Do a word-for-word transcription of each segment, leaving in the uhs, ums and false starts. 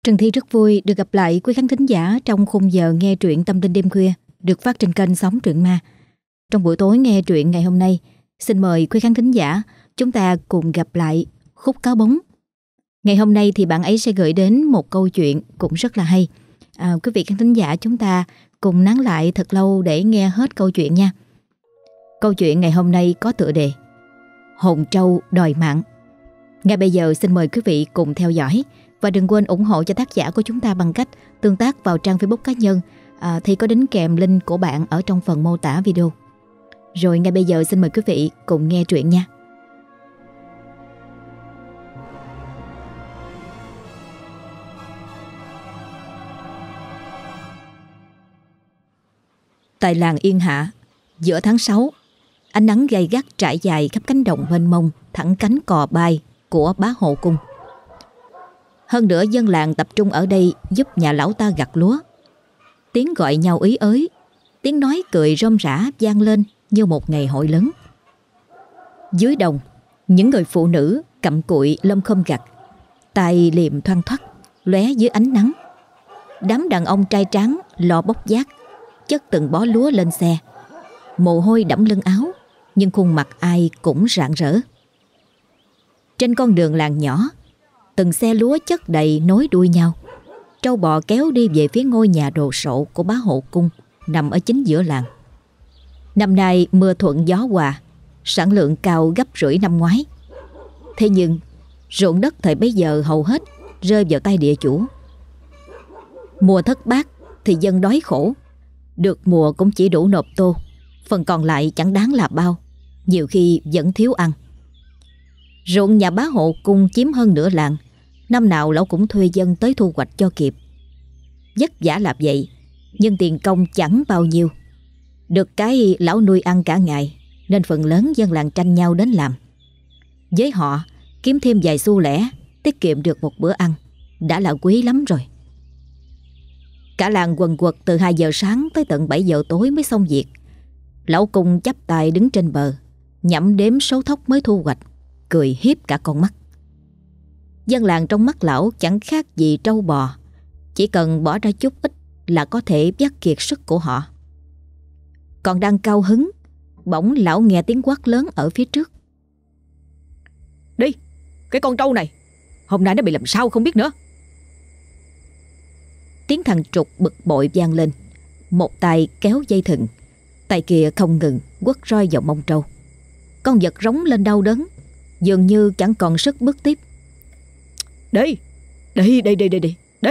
Trần Thi rất vui được gặp lại quý khán thính giả trong khung giờ nghe truyện Tâm Linh Đêm Khuya được phát trên kênh Sóng Truyện Ma. Trong buổi tối nghe truyện ngày hôm nay, xin mời quý khán thính giả chúng ta cùng gặp lại Khúc Cáo Bóng. Ngày hôm nay thì bạn ấy sẽ gửi đến một câu chuyện cũng rất là hay. À, quý vị khán thính giả chúng ta cùng nán lại thật lâu để nghe hết câu chuyện nha. Câu chuyện ngày hôm nay có tựa đề Hồn trâu đòi mạng. Ngay bây giờ xin mời quý vị cùng theo dõi. Và đừng quên ủng hộ cho tác giả của chúng ta bằng cách tương tác vào trang Facebook cá nhân à, thì có đính kèm link của bạn ở trong phần mô tả video. Rồi ngay bây giờ xin mời quý vị cùng nghe truyện nha. Tại làng Yên Hạ, giữa tháng sáu, ánh nắng gay gắt trải dài khắp cánh đồng mênh mông thẳng cánh cò bay của bá hộ cung. Hơn nữa dân làng tập trung ở đây giúp nhà lão ta gặt lúa. Tiếng gọi nhau ý ới, tiếng nói cười rôm rã vang lên như một ngày hội lớn. Dưới đồng, những người phụ nữ cặm cụi lâm khom gặt, tay liềm thoăn thoắt, lóe dưới ánh nắng. Đám đàn ông trai tráng lo bốc vác, chất từng bó lúa lên xe. Mồ hôi đẫm lưng áo, nhưng khuôn mặt ai cũng rạng rỡ. Trên con đường làng nhỏ, từng xe lúa chất đầy nối đuôi nhau. Trâu bò kéo đi về phía ngôi nhà đồ sộ của bá hộ cung nằm ở chính giữa làng. Năm nay mưa thuận gió hòa, sản lượng cao gấp rưỡi năm ngoái. Thế nhưng ruộng đất thời bấy giờ hầu hết rơi vào tay địa chủ. Mùa thất bát thì dân đói khổ, được mùa cũng chỉ đủ nộp tô, phần còn lại chẳng đáng là bao, nhiều khi vẫn thiếu ăn. Ruộng nhà bá hộ cung chiếm hơn nửa làng, năm nào lão cũng thuê dân tới thu hoạch cho kịp. Vất vả là vậy, nhưng tiền công chẳng bao nhiêu. Được cái lão nuôi ăn cả ngày, nên phần lớn dân làng tranh nhau đến làm. Với họ, kiếm thêm vài xu lẻ, tiết kiệm được một bữa ăn, đã là quý lắm rồi. Cả làng quần quật từ hai giờ sáng tới tận bảy giờ tối mới xong việc. Lão cung chắp tay đứng trên bờ, nhẩm đếm số thóc mới thu hoạch, cười hiếp cả con mắt. Dân làng trong mắt lão chẳng khác gì trâu bò, chỉ cần bỏ ra chút ít là có thể vắt kiệt sức của họ. Còn đang cao hứng, bỗng lão nghe tiếng quát lớn ở phía trước. Đi, cái con trâu này, hôm nay nó bị làm sao không biết nữa. Tiếng thằng Trục bực bội vang lên, một tay kéo dây thừng, tay kia không ngừng quất roi vào mông trâu. Con vật rống lên đau đớn, dường như chẳng còn sức bước tiếp. Đi, đi, đi, đi, đi, đi, đi.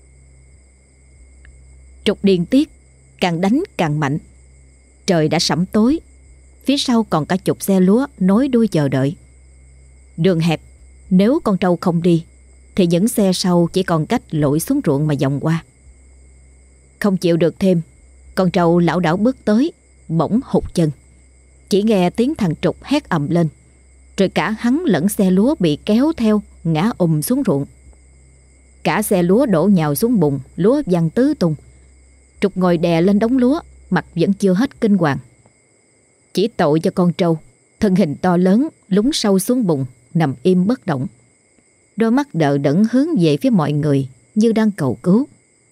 Trục điên tiết, càng đánh càng mạnh. Trời đã sẫm tối, phía sau còn cả chục xe lúa nối đuôi chờ đợi. Đường hẹp, nếu con trâu không đi thì những xe sau chỉ còn cách lội xuống ruộng mà vòng qua. Không chịu được thêm, con trâu lảo đảo bước tới, bỗng hụt chân. Chỉ nghe tiếng thằng Trục hét ầm lên, rồi cả hắn lẫn xe lúa bị kéo theo ngã ùm xuống ruộng. Cả xe lúa đổ nhào xuống bùn, lúa văng tứ tung. Trục ngồi đè lên đống lúa, mặt vẫn chưa hết kinh hoàng. Chỉ tội cho con trâu, thân hình to lớn lún sâu xuống bùn, nằm im bất động. Đôi mắt đờ đẫn hướng về phía mọi người như đang cầu cứu.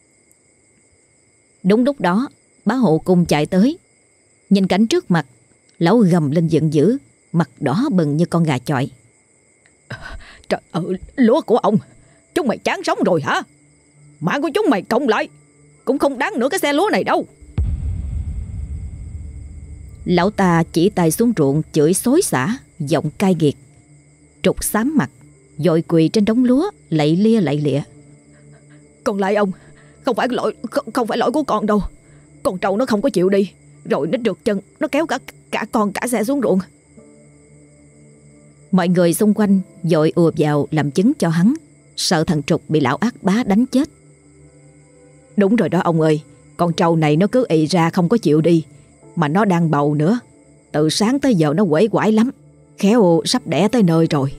Đúng lúc đó, bá hộ cung chạy tới. Nhìn cảnh trước mặt, lão gầm lên giận dữ, mặt đỏ bừng như con gà chọi. Trời ơi, lúa của ông, chúng mày chán sống rồi hả? Mạng của chúng mày cộng lại cũng không đáng nửa cái xe lúa này đâu. Lão ta chỉ tay xuống ruộng chửi xối xả, giọng cay nghiệt. Trục xám mặt, vội quỳ trên đống lúa, lạy lia lạy lịa. Con lại ông, không phải lỗi không, không phải lỗi của con đâu. Con trâu nó không có chịu đi, rồi nó trượt chân, nó kéo cả cả con cả xe xuống ruộng. Mọi người xung quanh vội ùa vào làm chứng cho hắn, sợ thằng Trục bị lão ác bá đánh chết. Đúng rồi đó ông ơi, con trâu này nó cứ ị ra không có chịu đi, mà nó đang bầu nữa. Từ sáng tới giờ nó quể quải lắm, khéo sắp đẻ tới nơi rồi.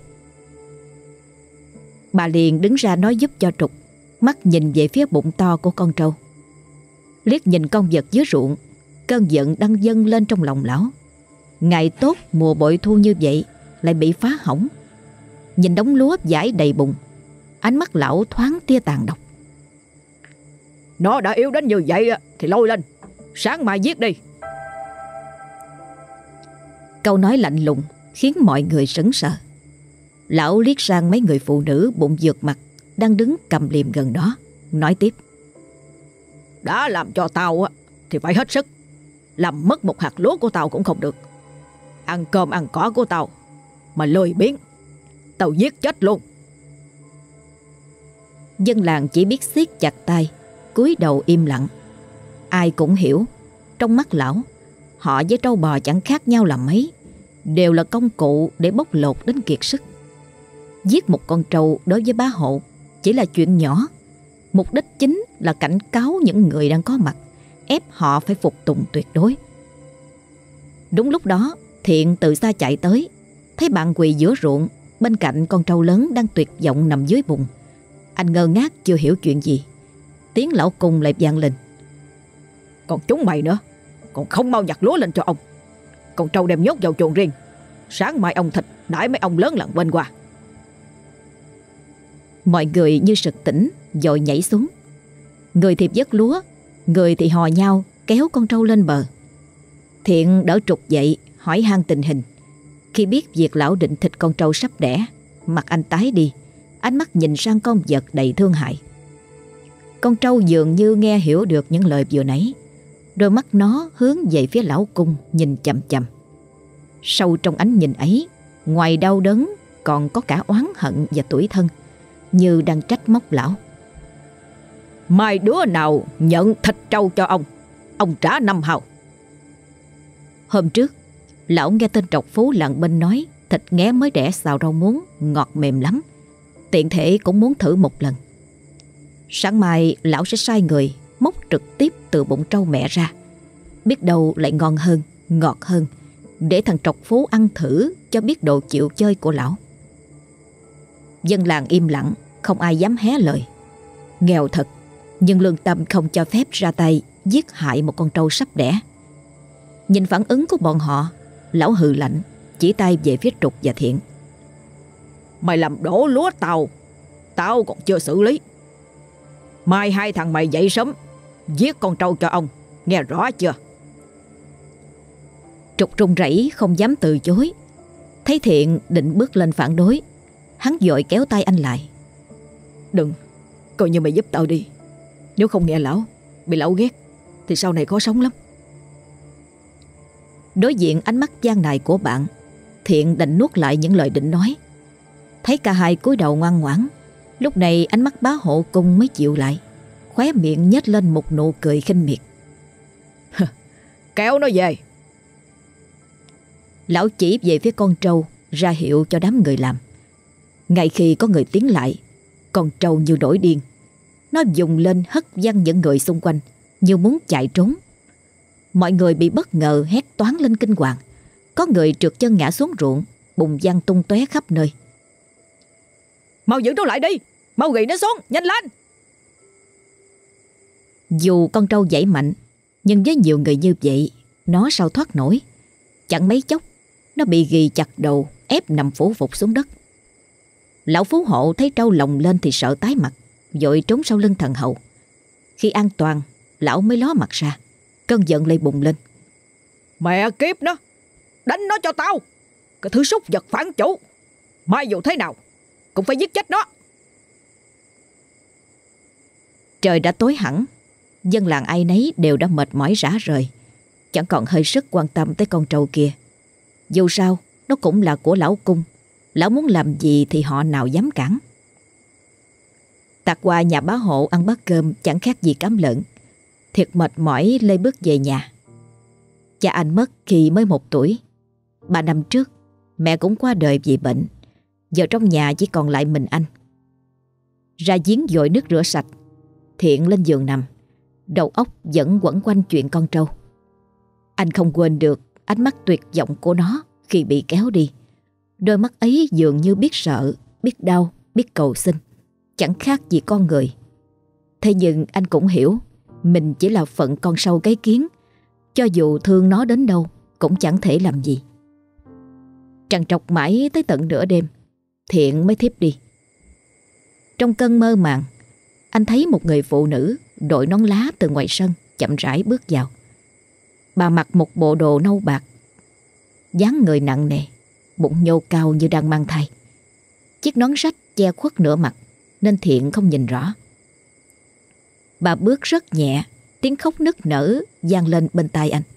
Bà liền đứng ra nói giúp cho Trục, mắt nhìn về phía bụng to của con trâu. Liếc nhìn con vật dưới ruộng, cơn giận đang dâng lên trong lòng lão. Ngày tốt mùa bội thu như vậy lại bị phá hỏng. Nhìn đống lúa dãi đầy bùn, ánh mắt lão thoáng tia tàn độc. Nó đã yếu đến như vậy thì lôi lên, sáng mai giết đi. Câu nói lạnh lùng khiến mọi người sững sờ. Lão liếc sang mấy người phụ nữ bụng dược mặt đang đứng cầm liềm gần đó, nói tiếp: Đã làm cho tao thì phải hết sức. Làm mất một hạt lúa của tao cũng không được. Ăn cơm ăn cỏ của tao mà lười biếng, tao giết chết luôn. Dân làng chỉ biết siết chặt tay, cúi đầu im lặng. Ai cũng hiểu, trong mắt lão, họ với trâu bò chẳng khác nhau là mấy, đều là công cụ để bóc lột đến kiệt sức. Giết một con trâu đối với bá hộ chỉ là chuyện nhỏ. Mục đích chính là cảnh cáo những người đang có mặt, ép họ phải phục tùng tuyệt đối. Đúng lúc đó, Thiện từ xa chạy tới, thấy bạn quỳ giữa ruộng bên cạnh con trâu lớn đang tuyệt vọng nằm dưới bùn. Anh ngơ ngác chưa hiểu chuyện gì. Tiếng lão cùng lại vang lên: Còn chúng mày nữa, còn không mau nhặt lúa lên cho ông. Con trâu đem nhốt vào chuồng riêng, sáng mai ông thịt đãi mấy ông lớn làng bên qua. Mọi người như sực tỉnh, vội nhảy xuống. Người thì vớt lúa, người thì hò nhau kéo con trâu lên bờ. Thiện đỡ trục dậy hỏi han tình hình. Khi biết việc lão định thịt con trâu sắp đẻ, mặt anh tái đi, ánh mắt nhìn sang con vật đầy thương hại. Con trâu dường như nghe hiểu được những lời vừa nãy, đôi mắt nó hướng về phía lão cung nhìn chằm chằm. Sâu trong ánh nhìn ấy, ngoài đau đớn còn có cả oán hận và tủi thân, như đang trách móc lão. Mai đứa nào nhận thịt trâu cho ông, ông trả năm hào. Hôm trước, lão nghe tên trọc phú làng bên nói thịt nghé mới đẻ xào rau muống ngọt mềm lắm, tiện thể cũng muốn thử một lần. Sáng mai lão sẽ sai người móc trực tiếp từ bụng trâu mẹ ra, biết đâu lại ngon hơn, ngọt hơn, để thằng trọc phú ăn thử cho biết độ chịu chơi của lão. Dân làng im lặng, không ai dám hé lời. Nghèo thật, nhưng lương tâm không cho phép ra tay giết hại một con trâu sắp đẻ. Nhìn phản ứng của bọn họ, lão hừ lạnh, chỉ tay về phía Trục và Thiện. Mày làm đổ lúa tao, tao còn chưa xử lý. Mai hai thằng mày dậy sớm, giết con trâu cho ông, nghe rõ chưa? Trục run rẩy không dám từ chối. Thấy Thiện định bước lên phản đối, hắn vội kéo tay anh lại. Đừng, coi như mày giúp tao đi. Nếu không nghe lão, bị lão ghét, thì sau này khó sống lắm. Đối diện ánh mắt gian nài của bạn, Thiện đành nuốt lại những lời định nói. Thấy cả hai cúi đầu ngoan ngoãn, lúc này ánh mắt bá hộ cung mới chịu lại, khóe miệng nhếch lên một nụ cười khinh miệt. Kéo nó về. Lão chỉ về phía con trâu, ra hiệu cho đám người làm. Ngay khi có người tiến lại, con trâu như nổi điên. Nó dùng lên hất văng những người xung quanh, như muốn chạy trốn. Mọi người bị bất ngờ hét toáng lên kinh hoàng. Có người trượt chân ngã xuống ruộng, bùn văng tung tóe khắp nơi. Mau giữ nó lại đi, mau ghi nó xuống, nhanh lên. Dù con trâu giãy mạnh, nhưng với nhiều người như vậy, nó sao thoát nổi. Chẳng mấy chốc, nó bị ghi chặt đầu, ép nằm phủ phục xuống đất. Lão phú hộ thấy trâu lồng lên thì sợ tái mặt, vội trốn sau lưng thần hậu. Khi an toàn, lão mới ló mặt ra, cơn giận lại bùng lên. Mẹ kiếp nó, đánh nó cho tao, cái thứ súc vật phản chủ. Mai dù thế nào cũng phải giết chết nó. Trời đã tối hẳn, dân làng ai nấy đều đã mệt mỏi rã rời, chẳng còn hơi sức quan tâm tới con trâu kia. Dù sao, nó cũng là của lão cung, lão muốn làm gì thì họ nào dám cản. Tạt qua nhà bá hộ ăn bát cơm chẳng khác gì cám lợn. Thiệt mệt mỏi lê bước về nhà. Cha anh mất khi mới một tuổi. Ba năm trước, mẹ cũng qua đời vì bệnh. Giờ trong nhà chỉ còn lại mình anh. Ra giếng dội nước rửa sạch, Thiện lên giường nằm, đầu óc vẫn quẩn quanh chuyện con trâu. Anh không quên được ánh mắt tuyệt vọng của nó khi bị kéo đi. Đôi mắt ấy dường như biết sợ, biết đau, biết cầu xin, chẳng khác gì con người. Thế nhưng anh cũng hiểu mình chỉ là phận con sâu cái kiến, cho dù thương nó đến đâu cũng chẳng thể làm gì. Trằn trọc mãi tới tận nửa đêm, Thiện mới thiếp đi. Trong cơn mơ màng, anh thấy một người phụ nữ đội nón lá từ ngoài sân chậm rãi bước vào. Bà mặc một bộ đồ nâu bạc, dáng người nặng nề, bụng nhô cao như đang mang thai. Chiếc nón rách che khuất nửa mặt nên Thiện không nhìn rõ. Bà bước rất nhẹ, tiếng khóc nức nở vang lên bên tai anh.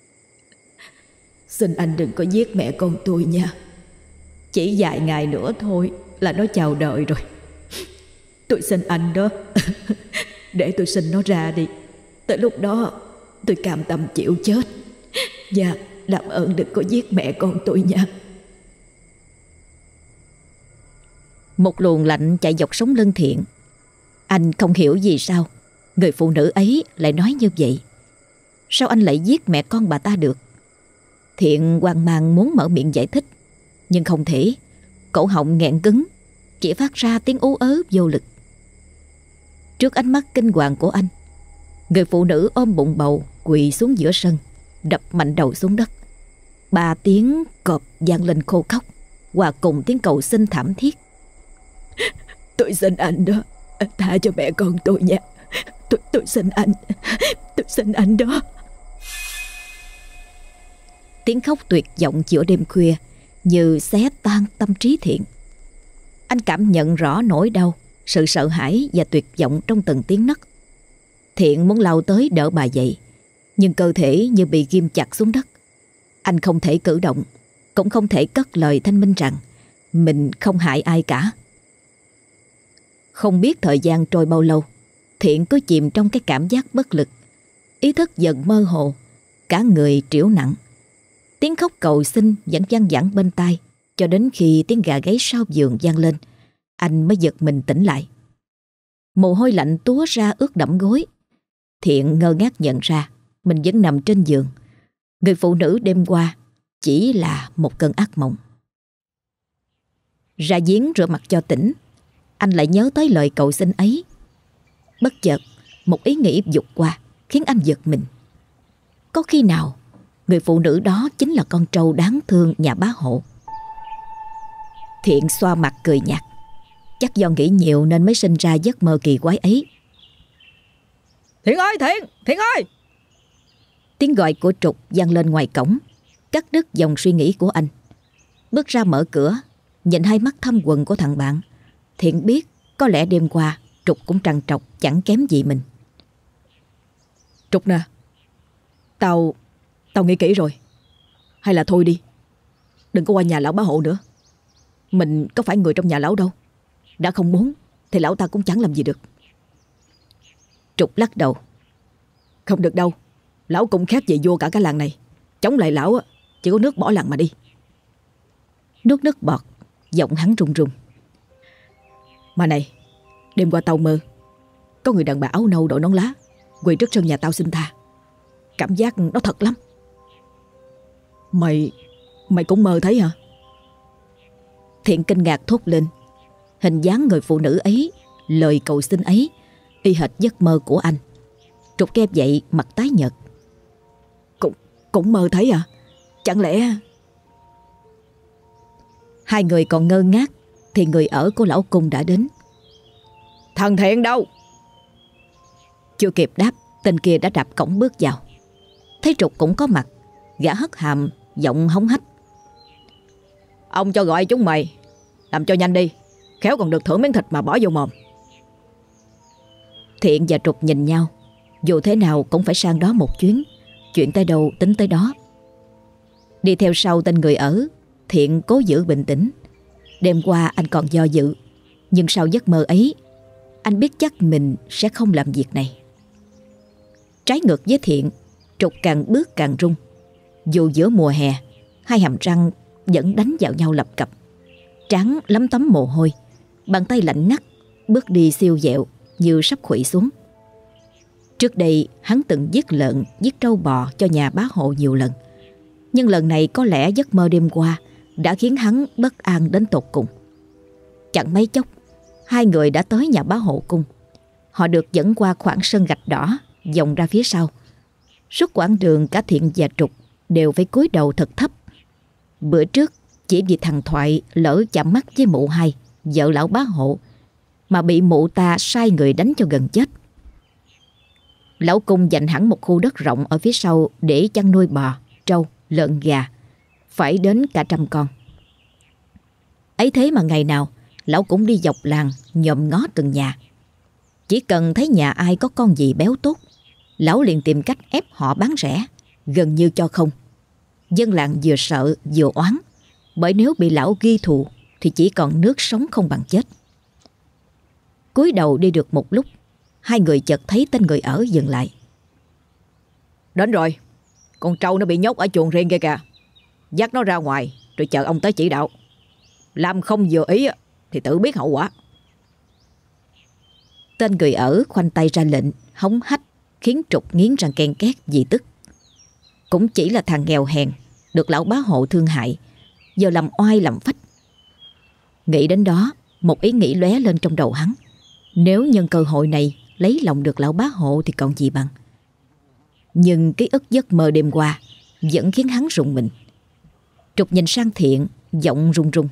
Xin anh đừng có giết mẹ con tôi nha. Chỉ vài ngày nữa thôi là nó chào đời rồi. Tôi xin anh đó. Để tôi sinh nó ra đi. Tới lúc đó tôi cam tâm chịu chết. Và làm ơn đừng có giết mẹ con tôi nha. Một luồng lạnh chạy dọc sống lưng Thiện. Anh không hiểu vì sao người phụ nữ ấy lại nói như vậy. Sao anh lại giết mẹ con bà ta được? Thiện hoang mang muốn mở miệng giải thích, nhưng không thể. Cổ họng nghẹn cứng, chỉ phát ra tiếng ú ớ vô lực. Trước ánh mắt kinh hoàng của anh, người phụ nữ ôm bụng bầu quỳ xuống giữa sân, đập mạnh đầu xuống đất. Ba tiếng cọp vang lên khô khóc, hòa cùng tiếng cầu xin thảm thiết. Tôi xin anh đó, tha cho mẹ con tôi nha. Tôi, tôi xin anh. Tôi xin anh đó. Tiếng khóc tuyệt vọng giữa đêm khuya như xé tan tâm trí Thiện. Anh cảm nhận rõ nỗi đau, sự sợ hãi và tuyệt vọng trong từng tiếng nấc. Thiện muốn lao tới đỡ bà dậy, nhưng cơ thể như bị ghim chặt xuống đất. Anh không thể cử động, cũng không thể cất lời thanh minh rằng mình không hại ai cả. Không biết thời gian trôi bao lâu, Thiện cứ chìm trong cái cảm giác bất lực. Ý thức dần mơ hồ, cả người trĩu nặng. Tiếng khóc cầu xin vẫn văng vẳng bên tai, cho đến khi tiếng gà gáy sau giường vang lên, anh mới giật mình tỉnh lại. Mồ hôi lạnh túa ra ướt đẫm gối. Thiện ngơ ngác nhận ra mình vẫn nằm trên giường. Người phụ nữ đêm qua chỉ là một cơn ác mộng. Ra giếng rửa mặt cho tỉnh, anh lại nhớ tới lời cầu xin ấy. Bất chợt một ý nghĩ vụt qua khiến anh giật mình. Có khi nào người phụ nữ đó chính là con trâu đáng thương nhà bá Hộ? Thiện xoa mặt cười nhạt. Chắc do nghĩ nhiều nên mới sinh ra giấc mơ kỳ quái ấy. Thiện ơi, Thiện, Thiện ơi! Tiếng gọi của Trục vang lên ngoài cổng, cắt đứt dòng suy nghĩ của anh. Bước ra mở cửa, nhìn hai mắt thâm quầng của thằng bạn, Thiện biết có lẽ đêm qua Trục cũng trằn trọc chẳng kém gì mình. Trục nè, Tao Tao nghĩ kỹ rồi. Hay là thôi đi, đừng có qua nhà lão bá Hộ nữa. Mình có phải người trong nhà lão đâu. Đã không muốn thì lão ta cũng chẳng làm gì được. Trục lắc đầu. Không được đâu. Lão cũng khác về vua cả cái làng này. Chống lại lão chỉ có nước bỏ làng mà đi. Nuốt nước bọt, giọng hắn run run. Mà này, đêm qua tao mơ có người đàn bà áo nâu đội nón lá quỳ trước sân nhà tao xin tha. Cảm giác nó thật lắm. Mày Mày cũng mơ thấy hả? Thiện kinh ngạc thốt lên. Hình dáng người phụ nữ ấy, lời cầu xin ấy, y hệt giấc mơ của anh. Trục kép dậy mặt tái nhợt. Cũng, cũng mơ thấy à? Chẳng lẽ... Hai người còn ngơ ngác thì người ở của lão Cung đã đến. Thằng Thiện đâu? Chưa kịp đáp, tên kia đã đạp cổng bước vào. Thấy Trục cũng có mặt, gã hất hàm, giọng hống hách. Ông cho gọi chúng mày, làm cho nhanh đi, khéo còn được thưởng miếng thịt mà bỏ vô mồm. Thiện và Trục nhìn nhau. Dù thế nào cũng phải sang đó một chuyến. Chuyện tới đâu tính tới đó. Đi theo sau tên người ở, Thiện cố giữ bình tĩnh. Đêm qua anh còn do dự, nhưng sau giấc mơ ấy, anh biết chắc mình sẽ không làm việc này. Trái ngược với Thiện, Trục càng bước càng run. Dù giữa mùa hè, hai hàm răng vẫn đánh vào nhau lập cập. Trán lấm tấm mồ hôi, bàn tay lạnh ngắt, bước đi siêu vẹo như sắp khuỵu xuống. Trước đây hắn từng giết lợn, giết trâu bò cho nhà bá Hộ nhiều lần. Nhưng lần này có lẽ giấc mơ đêm qua đã khiến hắn bất an đến tột cùng. Chẳng mấy chốc, hai người đã tới nhà bá Hộ Cung. Họ được dẫn qua khoảng sân gạch đỏ, vòng ra phía sau. Suốt quãng đường cả Thiện và Trục đều phải cúi đầu thật thấp. Bữa trước chỉ vì thằng Thoại lỡ chạm mắt với mụ Hai, vợ lão bá Hộ, mà bị mụ ta sai người đánh cho gần chết. Lão Cung dành hẳn một khu đất rộng ở phía sau để chăn nuôi bò, trâu, lợn, gà, phải đến cả trăm con. Ấy thế mà ngày nào lão cũng đi dọc làng nhòm ngó từng nhà. Chỉ cần thấy nhà ai có con gì béo tốt, lão liền tìm cách ép họ bán rẻ, gần như cho không. Dân làng vừa sợ vừa oán, bởi nếu bị lão ghi thù thì chỉ còn nước sống không bằng chết. Cúi đầu đi được một lúc, hai người chợt thấy tên người ở dừng lại. Đến rồi, con trâu nó bị nhốt ở chuồng riêng kia kìa. Dắt nó ra ngoài rồi chờ ông tới chỉ đạo. Làm không vừa ý thì tự biết hậu quả. Tên người ở khoanh tay ra lệnh, hống hách, khiến Trục nghiến răng ken két vì tức. Cũng chỉ là thằng nghèo hèn, được lão bá hộ thương hại, giờ làm oai làm phách. Nghĩ đến đó, một ý nghĩ lóe lên trong đầu hắn. Nếu nhân cơ hội này lấy lòng được lão bá hộ thì còn gì bằng. Nhưng ký ức giấc mơ đêm qua vẫn khiến hắn rùng mình. Trục nhìn sang Thiện, giọng run run.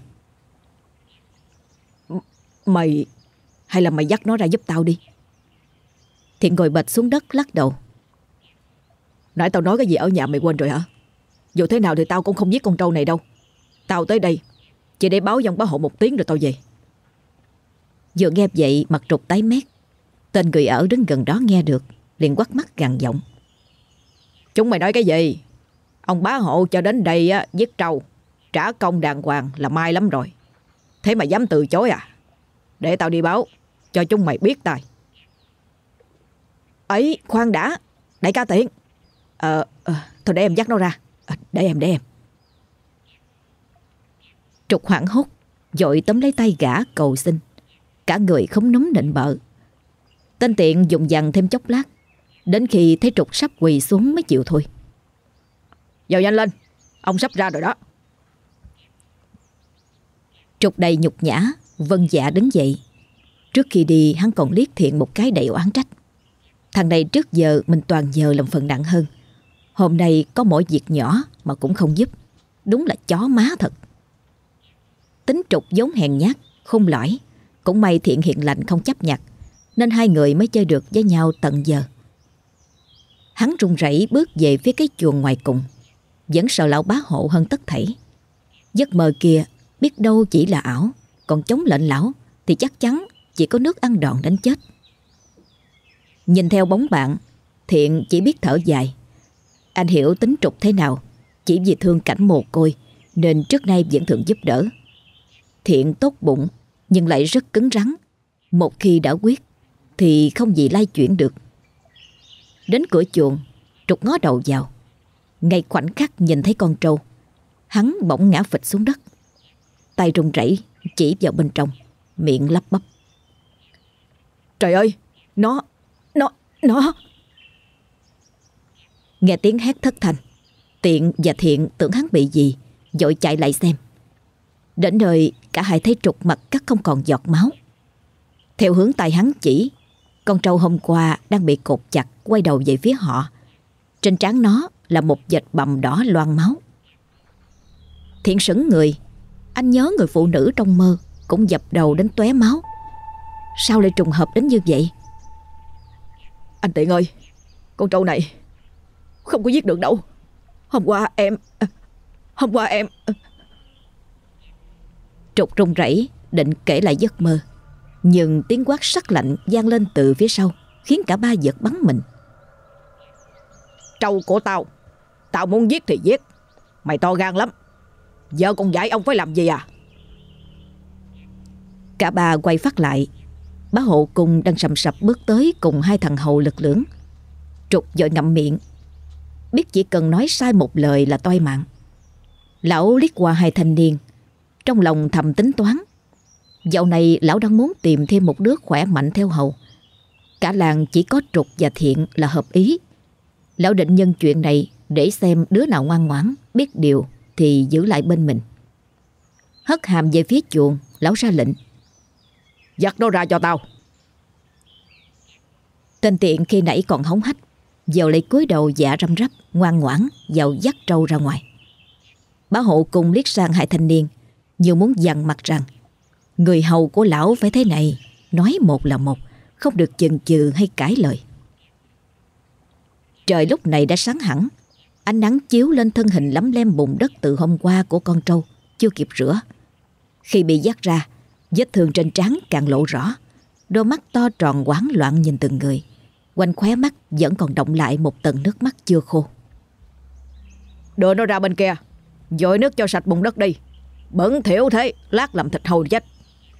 Mày, hay là mày dắt nó ra giúp tao đi. Thiện ngồi bệt xuống đất lắc đầu. Nãy tao nói cái gì ở nhà mày quên rồi hả? Dù thế nào thì tao cũng không giết con trâu này đâu. Tao tới đây chỉ để báo dòng bá hộ một tiếng rồi tao về. Vừa nghe vậy mặt Trục tái mét. Tên người ở đứng gần đó nghe được, liền quắt mắt gằn giọng. Chúng mày nói cái gì? Ông bá hộ cho đến đây á, giết trâu, trả công đàng hoàng là may lắm rồi. Thế mà dám từ chối à? Để tao đi báo cho chúng mày biết tài. Ấy, khoan đã, đại ca Tiện. Ờ, ờ thôi để em dắt nó ra. À, để em, để em. Trục hoảng hốt, vội tóm lấy tay gã cầu xin. Cả người không núm nịnh bợ. Tên Tiện dùng dằn thêm chốc lát, đến khi thấy Trục sắp quỳ xuống mới chịu thôi. Vào nhanh lên, ông sắp ra rồi đó. Trục đầy nhục nhã, vâng dạ đứng dậy. Trước khi đi hắn còn liếc Thiện một cái đầy oán trách. Thằng này trước giờ mình toàn nhờ làm phần nặng hơn. Hôm nay có mỗi việc nhỏ mà cũng không giúp. Đúng là chó má thật. Tính Trục vốn hèn nhát, khôn lõi. Cũng may Thiện hiền lành không chấp nhặt, nên hai người mới chơi được với nhau tận giờ. Hắn run rẩy bước về phía cái chuồng ngoài cùng, vẫn sợ lão bá hộ hơn tất thảy. Giấc mơ kia biết đâu chỉ là ảo, còn chống lệnh lão thì chắc chắn chỉ có nước ăn đòn đến chết. Nhìn theo bóng bạn, Thiện chỉ biết thở dài. Anh hiểu tính Trục thế nào, chỉ vì thương cảnh mồ côi nên trước nay vẫn thường giúp đỡ. Thiện tốt bụng nhưng lại rất cứng rắn. Một khi đã quyết thì không gì lay chuyển được. Đến cửa chuồng, Trục ngó đầu vào. Ngay khoảnh khắc nhìn thấy con trâu, hắn bỗng ngã phịch xuống đất. Tay run rẩy chỉ vào bên trong, miệng lắp bắp. Trời ơi, nó, nó, nó. Nghe tiếng hét thất thanh, Tiện và Thiện tưởng hắn bị gì, vội chạy lại xem. Đến nơi cả hai thấy Trục mặt cắt không còn giọt máu. Theo hướng tay hắn chỉ, con trâu hôm qua đang bị cột chặt quay đầu về phía họ. Trên trán nó là một vệt bầm đỏ loang máu. Thiện sững người. Anh nhớ người phụ nữ trong mơ cũng dập đầu đến tóe máu. Sao lại trùng hợp đến như vậy? Anh Tiện ơi, con trâu này không có giết được đâu. Hôm qua em Hôm qua em Trục run rẩy định kể lại giấc mơ, nhưng tiếng quát sắc lạnh vang lên từ phía sau, khiến cả ba giật bắn mình. Trâu của tao, tao muốn giết thì giết. Mày to gan lắm. Giờ con dạy ông phải làm gì à? Cả ba quay phát lại. Bá hộ cùng đang sầm sập bước tới cùng hai thằng hầu lực lưỡng. Trục vội ngậm miệng, biết chỉ cần nói sai một lời là toi mạng. Lão liếc qua hai thanh niên, trong lòng thầm tính toán. Dạo này lão đang muốn tìm thêm một đứa khỏe mạnh theo hầu. Cả làng chỉ có Trục và Thiện là hợp ý. Lão định nhân chuyện này để xem đứa nào ngoan ngoãn, biết điều thì giữ lại bên mình. Hất hàm về phía chuồng, lão ra lệnh. Dắt nó ra cho tao. Tên Tiện khi nãy còn hống hách, giờ lại cúi đầu dạ răm rắp, ngoan ngoãn vào dắt trâu ra ngoài. Bá hộ cùng liếc sang hai thanh niên, như muốn dằn mặt rằng người hầu của lão phải thế này, nói một là một, không được chần chừ hay cãi lời. Trời lúc này đã sáng hẳn. Ánh nắng chiếu lên thân hình lấm lem bùn đất từ hôm qua của con trâu chưa kịp rửa. Khi bị dắt ra, vết thương trên trán càng lộ rõ. Đôi mắt to tròn hoảng loạn nhìn từng người. Quanh khóe mắt vẫn còn đọng lại một tầng nước mắt chưa khô. Đưa nó ra bên kia, dội nước cho sạch bùn đất đi. Bẩn thỉu thế, lát làm thịt hầu chết.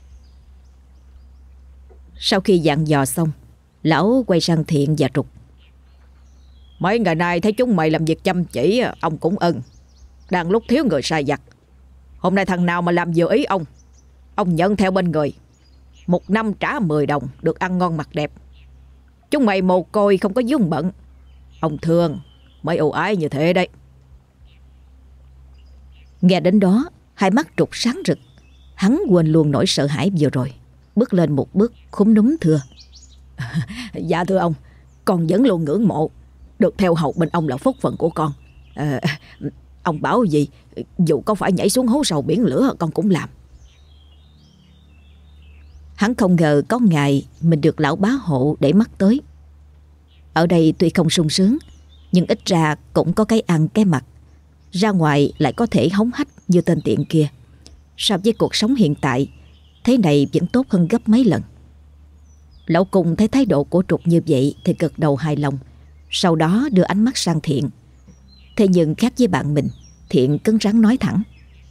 Sau khi dặn dò xong, lão quay sang Thiện và Trục. Mấy ngày nay thấy chúng mày làm việc chăm chỉ, ông cũng ưng. Đang lúc thiếu người sai vặt, hôm nay thằng nào mà làm vừa ý ông, ông nhận theo bên người. Một năm trả mười đồng, được ăn ngon mặc đẹp. Chúng mày mồ côi không có vướng bận, ông thương mới ưu ái như thế đấy. Nghe đến đó, hai mắt Trục sáng rực. Hắn quên luôn nỗi sợ hãi vừa rồi, bước lên một bước khúm núm thưa. Dạ thưa ông, con vẫn luôn ngưỡng mộ. Được theo hầu bên ông là phúc phận của con. à, Ông bảo gì, dù có phải nhảy xuống hố sâu biển lửa con cũng làm. Hắn không ngờ có ngày mình được lão bá hộ để mắt tới. Ở đây tuy không sung sướng, nhưng ít ra cũng có cái ăn cái mặc. Ra ngoài lại có thể hống hách như tên tiện kia. So với cuộc sống hiện tại, thế này vẫn tốt hơn gấp mấy lần. Lão Cung thấy thái độ của Trục như vậy thì gật đầu hài lòng. Sau đó đưa ánh mắt sang Thiện. Thế nhưng khác với bạn mình, Thiện cứng rắn nói thẳng.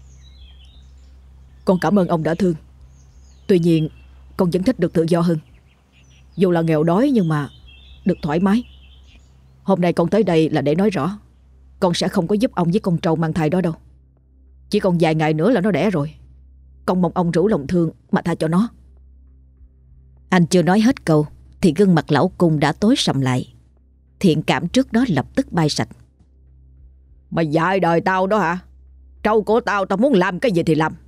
Con cảm ơn ông đã thương. Tuy nhiên con vẫn thích được tự do hơn. Dù là nghèo đói nhưng mà được thoải mái. Hôm nay con tới đây là để nói rõ, con sẽ không có giúp ông với con trâu mang thai đó đâu. Chỉ còn vài ngày nữa là nó đẻ rồi. Con mong ông rủ lòng thương mà tha cho nó. Anh chưa nói hết câu thì gương mặt lão Cung đã tối sầm lại. Thiện cảm trước đó lập tức bay sạch. Mày dạy đời tao đó hả? Trâu của tao, tao muốn làm cái gì thì làm.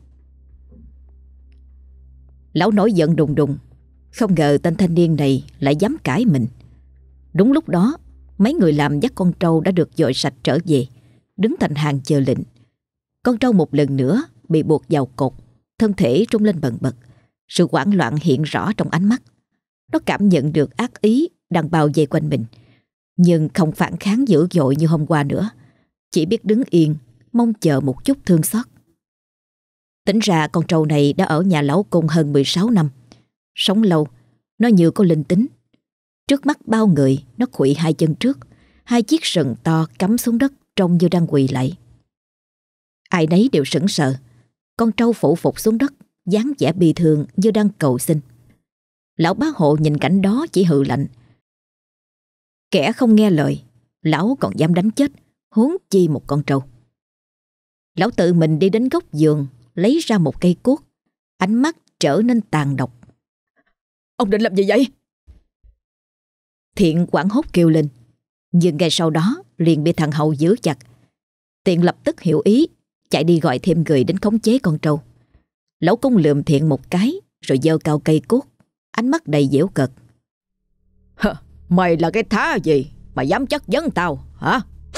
Lão nổi giận đùng đùng. Không ngờ tên thanh niên này lại dám cãi mình. Đúng lúc đó, mấy người làm dắt con trâu đã được dội sạch trở về, đứng thành hàng chờ lệnh. Con trâu một lần nữa bị buộc vào cột, thân thể rung lên bần bật. Sự hoảng loạn hiện rõ trong ánh mắt. Nó cảm nhận được ác ý đang bao vây quanh mình, nhưng không phản kháng dữ dội như hôm qua nữa. Chỉ biết đứng yên, mong chờ một chút thương xót. Tính ra con trâu này đã ở nhà lão Cung hơn mười sáu năm. Sống lâu, nó như có linh tính. Trước mắt bao người, nó khuỵu hai chân trước, hai chiếc sừng to cắm xuống đất trông như đang quỳ lạy. Ai nấy đều sững sờ. Con trâu phủ phục xuống đất, dáng vẻ bi thương như đang cầu xin. Lão bá hộ nhìn cảnh đó chỉ hừ lạnh. Kẻ không nghe lời, lão còn dám đánh chết, huống chi một con trâu. Lão tự mình đi đến góc giường, lấy ra một cây cuốc, ánh mắt trở nên tàn độc. Ông định làm gì vậy? Thiện hoảng hốt kêu lên, nhưng ngay sau đó liền bị thằng Hậu giữ chặt. Thiện lập tức hiểu ý, chạy đi gọi thêm người đến khống chế con trâu. Lão Cung lườm Thiện một cái, rồi giơ cao cây cuốc, ánh mắt đầy giễu cợt. Hờ, mày là cái thá gì mà dám chất vấn tao hả?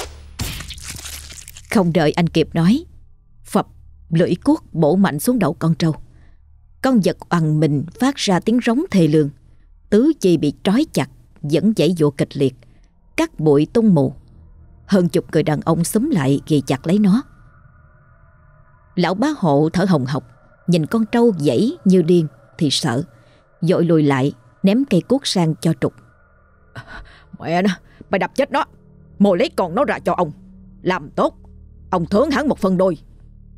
Không đợi anh kịp nói, phập, lưỡi cuốc bổ mạnh xuống đầu con trâu. Con vật oằn mình phát ra tiếng rống thê lương, tứ chi bị trói chặt, vẫn giãy giụa kịch liệt, cắt bụi tung mù. Hơn chục người đàn ông xúm lại ghì chặt lấy nó. Lão bá hộ thở hồng hộc, nhìn con trâu giãy như điên thì sợ, vội lùi lại ném cây cuốc sang cho Trục. Mẹ nó, mày đập chết nó, mồi lấy con nó ra cho ông. Làm tốt, ông thưởng hắn một phần đôi.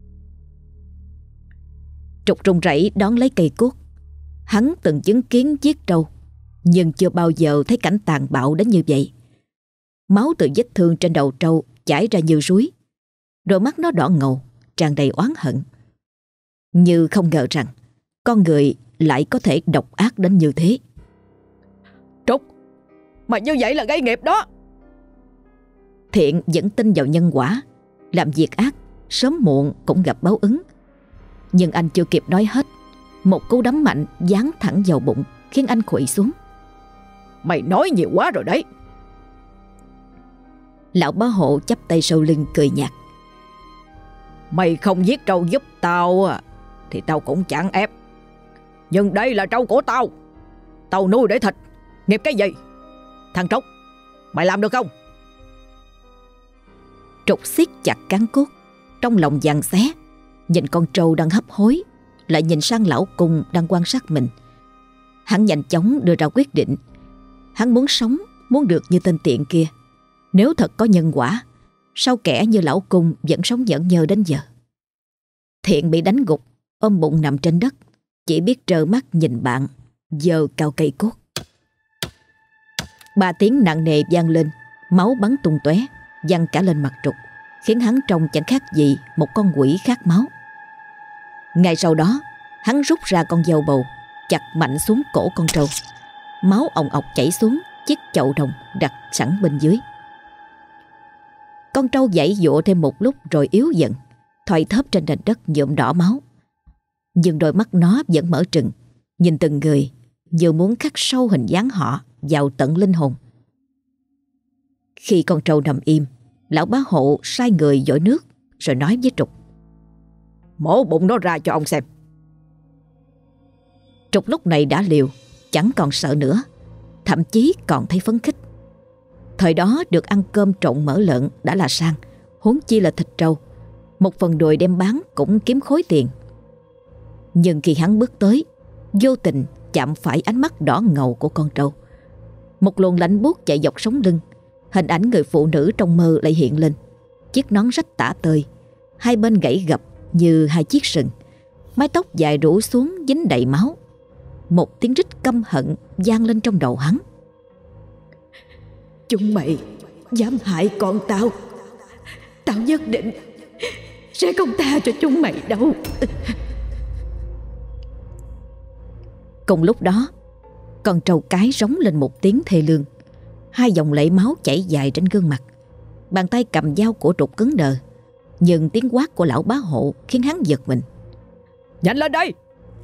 Trục run rẩy đón lấy cây cuốc. Hắn từng chứng kiến giết trâu, nhưng chưa bao giờ thấy cảnh tàn bạo đến như vậy. Máu từ vết thương trên đầu trâu chảy ra như suối. Đôi mắt nó đỏ ngầu, tràn đầy oán hận. Như không ngờ rằng con người lại có thể độc ác đến như thế. Trục, mà như vậy là gây nghiệp đó. Thiện vẫn tin vào nhân quả, làm việc ác sớm muộn cũng gặp báo ứng. Nhưng anh chưa kịp nói hết, một cú đấm mạnh giáng thẳng vào bụng, khiến anh khuỵu xuống. Mày nói nhiều quá rồi đấy. Lão bá hộ chắp tay sau lưng cười nhạt. Mày không giết trâu giúp tao thì tao cũng chẳng ép. Nhưng đây là trâu của tao, tao nuôi để thịt, nghiệp cái gì? Thằng Trốc, mày làm được không? Trục siết chặt cán cốt, trong lòng giằng xé, nhìn con trâu đang hấp hối, lại nhìn sang lão Cung đang quan sát mình. Hắn nhanh chóng đưa ra quyết định. Hắn muốn sống, muốn được như tên tiện kia. Nếu thật có nhân quả, sao kẻ như lão Cung vẫn sống nhẫn nhơ đến giờ? Thiện bị đánh gục, ôm bụng nằm trên đất, chỉ biết trơ mắt nhìn bạn giơ cao cây cốt. Ba tiếng nặng nề vang lên, máu bắn tung tóe, văng cả lên mặt Trục, khiến hắn trông chẳng khác gì một con quỷ khát máu. Ngay sau đó, hắn rút ra con dao bầu, chặt mạnh xuống cổ con trâu. Máu ồng ọc chảy xuống chiếc chậu đồng đặt sẵn bên dưới. Con trâu giãy giụa thêm một lúc rồi yếu dần, thoi thóp trên nền đất nhuộm đỏ máu. Nhưng đôi mắt nó vẫn mở trừng, nhìn từng người, vừa muốn khắc sâu hình dáng họ vào tận linh hồn. Khi con trâu nằm im, lão bá hộ sai người dội nước rồi nói với Trục: Mổ bụng nó ra cho ông xem. Trục lúc này đã liều, chẳng còn sợ nữa, thậm chí còn thấy phấn khích. Thời đó được ăn cơm trộn mỡ lợn đã là sang, huống chi là thịt trâu. Một phần đùi đem bán cũng kiếm khối tiền. Nhưng khi hắn bước tới, vô tình chạm phải ánh mắt đỏ ngầu của con trâu. Một luồng lạnh buốt chạy dọc sống lưng. Hình ảnh người phụ nữ trong mơ lại hiện lên. Chiếc nón rách tả tơi, hai bên gãy gập như hai chiếc sừng, mái tóc dài rủ xuống dính đầy máu. Một tiếng rít căm hận vang lên trong đầu hắn: Chúng mày dám hại con tao, tao nhất định sẽ không tha cho chúng mày đâu. Cùng lúc đó, con trâu cái rống lên một tiếng thê lương. Hai dòng lệ máu chảy dài trên gương mặt. Bàn tay cầm dao của Trục cứng đờ. Nhưng tiếng quát của lão bá hộ khiến hắn giật mình. Nhanh lên đây!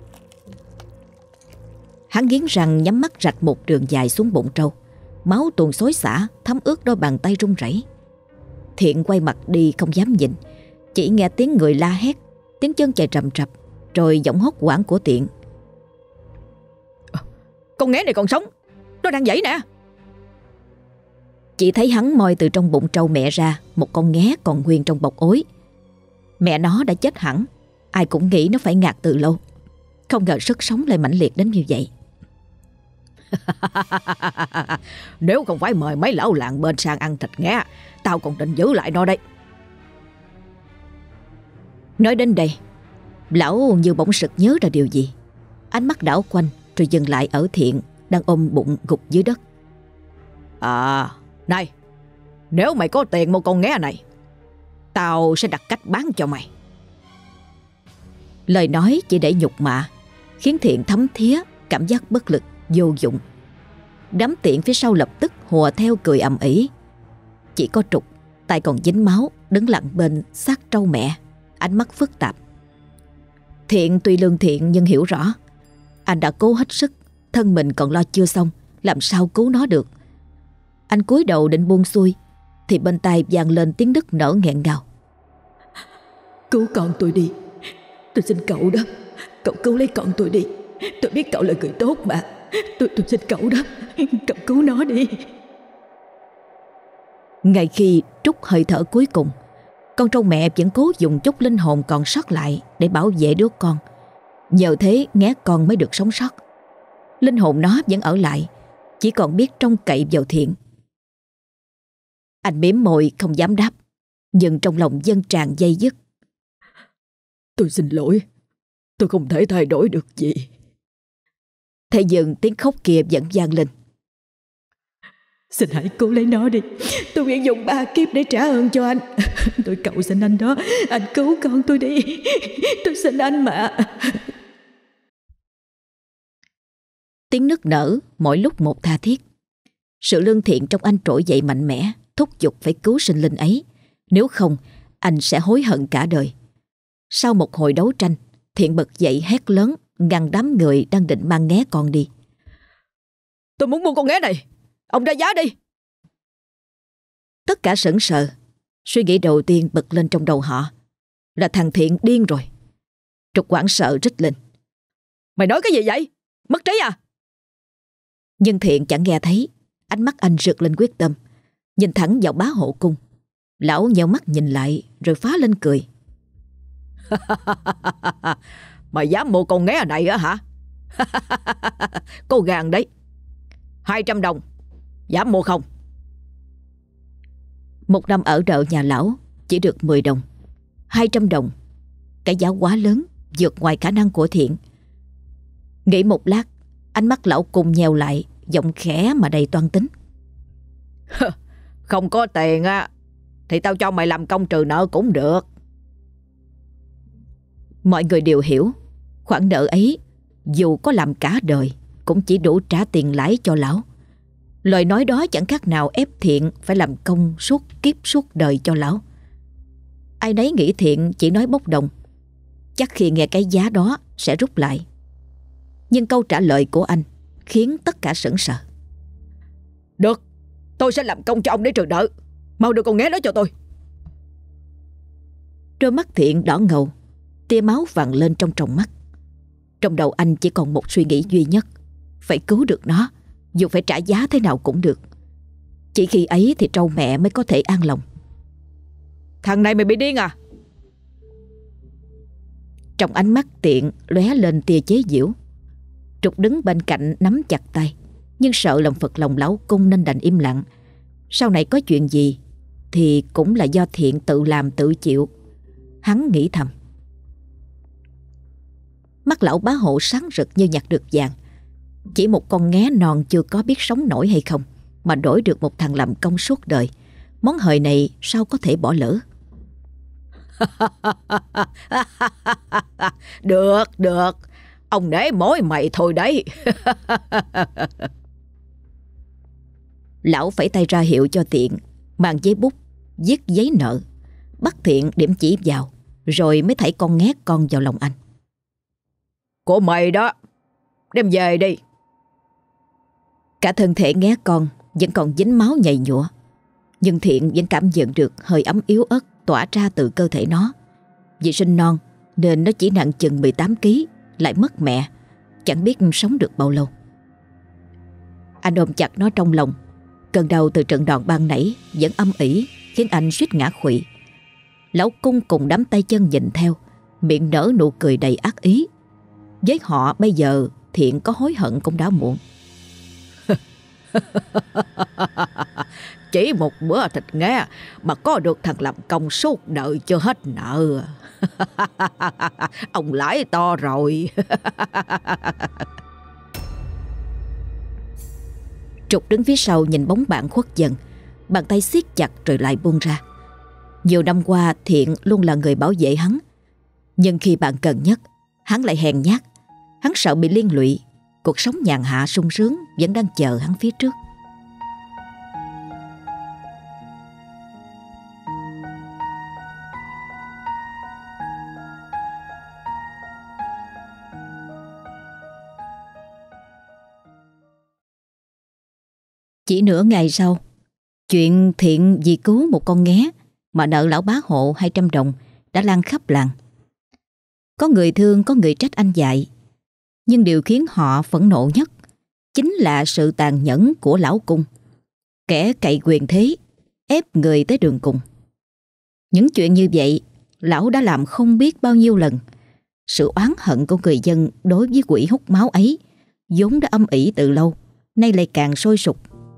Hắn nghiến răng nhắm mắt rạch một đường dài xuống bụng trâu. Máu tuôn xối xả thấm ướt đôi bàn tay run rẩy. Thiện quay mặt đi không dám nhìn. Chỉ nghe tiếng người la hét, tiếng chân chạy rầm rập, rồi giọng hốt hoảng của Tiện: Con nghé này còn sống, nó đang giãy nè. Chỉ thấy hắn moi từ trong bụng trâu mẹ ra một con nghé còn nguyên trong bọc ối. Mẹ nó đã chết hẳn, ai cũng nghĩ nó phải ngạt từ lâu. Không ngờ sức sống lại mãnh liệt đến như vậy. Nếu không phải mời mấy lão làng bên sang ăn thịt nghé, tao còn định giữ lại nó đây. Nói đến đây, lão như bỗng sực nhớ ra điều gì. Ánh mắt đảo quanh rồi dừng lại ở Thiện đang ôm bụng gục dưới đất. À, này, nếu mày có tiền mua con nghé này, tao sẽ đặt cách bán cho mày. Lời nói chỉ để nhục mạ, khiến Thiện thấm thía cảm giác bất lực, vô dụng. Đám Tiện phía sau lập tức hùa theo cười ầm ĩ. Chỉ có Trục, tay còn dính máu, đứng lặng bên xác trâu mẹ, ánh mắt phức tạp. Thiện tuy lương thiện nhưng hiểu rõ anh đã cố hết sức, thân mình còn lo chưa xong, làm sao cứu nó được. Anh cúi đầu định buông xuôi thì bên tai vang lên tiếng nức nở nghẹn ngào: Cứu con tôi đi, tôi xin cậu đó, cậu cứu lấy con tôi đi. Tôi biết cậu là người tốt mà, Tôi, tôi xin cậu đó, cậu cứu nó đi. Ngay khi trút hơi thở cuối cùng, con trâu mẹ vẫn cố dùng chút linh hồn còn sót lại để bảo vệ đứa con. Nhờ thế nghé con mới được sống sót. Linh hồn nó vẫn ở lại, chỉ còn biết trông cậy vào Thiện. Anh mím môi không dám đáp, nhưng trong lòng dâng tràn dây dứt. Tôi xin lỗi, tôi không thể thay đổi được gì. Thế nhưng tiếng khóc kia vẫn vang lên: Xin hãy cứu lấy nó đi, tôi nguyện dùng ba kiếp để trả ơn cho anh. Tôi cầu xin anh đó, anh cứu con tôi đi, tôi xin anh mà. Tiếng nức nở mỗi lúc một tha thiết. Sự lương thiện trong anh trỗi dậy mạnh mẽ, thúc giục phải cứu sinh linh ấy. Nếu không, anh sẽ hối hận cả đời. Sau một hồi đấu tranh, Thiện bật dậy hét lớn, ngăn đám người đang định mang nghé con đi. Tôi muốn mua con nghé này, ông ra giá đi. Tất cả sững sờ. Suy nghĩ đầu tiên bật lên trong đầu họ là thằng Thiện điên rồi. Trục hoảng sợ rít lên: Mày nói cái gì vậy? Mất trí à? Nhưng Thiện chẳng nghe thấy. Ánh mắt anh rực lên quyết tâm, nhìn thẳng vào bá hộ cung. Lão nheo mắt nhìn lại rồi phá lên cười. Mày dám mua con nghé này á hả? Cô gàn đấy. Hai trăm đồng, dám mua không? Một năm ở đợ nhà lão chỉ được mười đồng. Hai trăm đồng, cái giá quá lớn, vượt ngoài khả năng của Thiện. Nghĩ một lát, ánh mắt lão cùng nhèo lại, giọng khẽ mà đầy toan tính. Không có tiền á thì tao cho mày làm công trừ nợ cũng được. Mọi người đều hiểu, khoản nợ ấy dù có làm cả đời cũng chỉ đủ trả tiền lãi cho lão. Lời nói đó chẳng khác nào ép Thiện phải làm công suốt kiếp suốt đời cho lão. Ai nấy nghĩ Thiện chỉ nói bốc đồng, chắc khi nghe cái giá đó sẽ rút lại. Nhưng câu trả lời của anh khiến tất cả sững sờ. Được, tôi sẽ làm công cho ông để trừ nợ. Mau đưa con nghé đó cho tôi. Đôi mắt Thiện đỏ ngầu, tia máu vằn lên trong tròng mắt. Trong đầu anh chỉ còn một suy nghĩ duy nhất: phải cứu được nó, dù phải trả giá thế nào cũng được. Chỉ khi ấy thì trâu mẹ mới có thể an lòng. Thằng này mày bị điên à? Trong ánh mắt Thiện lóe lên tia chế giễu. Trục đứng bên cạnh nắm chặt tay, nhưng sợ làm phật lòng lão cung nên đành im lặng. Sau này có chuyện gì thì cũng là do Thiện tự làm tự chịu, hắn nghĩ thầm. Mắt lão bá hộ sáng rực như nhặt được vàng. Chỉ một con nghé non chưa có biết sống nổi hay không mà đổi được một thằng làm công suốt đời. Món hời này sao có thể bỏ lỡ. Được, được, ông để mối mày thôi đấy. Lão phẩy tay ra hiệu cho Thiện mang giấy bút viết giấy nợ, bắt Thiện điểm chỉ vào, rồi mới thảy con nghé con vào lòng anh. Của mày đó, đem về đi. Cả thân thể nghé con vẫn còn dính máu nhầy nhụa, nhưng Thiện vẫn cảm nhận được hơi ấm yếu ớt tỏa ra từ cơ thể nó. Vì sinh non nên nó chỉ nặng chừng mười tám ki lô gam, lại mất mẹ, chẳng biết sống được bao lâu. Anh ôm chặt nó trong lòng. Cơn đau từ trận đòn ban nãy vẫn âm ỉ, khiến anh suýt ngã khuỵu. Lão cung cùng đám tay chân nhìn theo, miệng nở nụ cười đầy ác ý. Với họ bây giờ Thiện có hối hận cũng đã muộn. Chỉ một bữa thịt nghé mà có được thằng làm công suốt đời chưa hết nợ. Ông lãi to rồi. Trục đứng phía sau nhìn bóng bạn khuất dần, bàn tay siết chặt rồi lại buông ra. Nhiều năm qua Thiện luôn là người bảo vệ hắn, nhưng khi bạn cần nhất, hắn lại hèn nhát. Hắn sợ bị liên lụy. Cuộc sống nhàn hạ sung sướng vẫn đang chờ hắn phía trước. Chỉ nửa ngày sau, chuyện Thiện vì cứu một con nghé mà nợ lão bá hộ hai trăm đồng đã lan khắp làng. Có người thương, có người trách anh dại. Nhưng điều khiến họ phẫn nộ nhất chính là sự tàn nhẫn của lão cung, kẻ cậy quyền thế, ép người tới đường cùng. Những chuyện như vậy lão đã làm không biết bao nhiêu lần. Sự oán hận của người dân đối với quỷ hút máu ấy vốn đã âm ỉ từ lâu, nay lại càng sôi sục.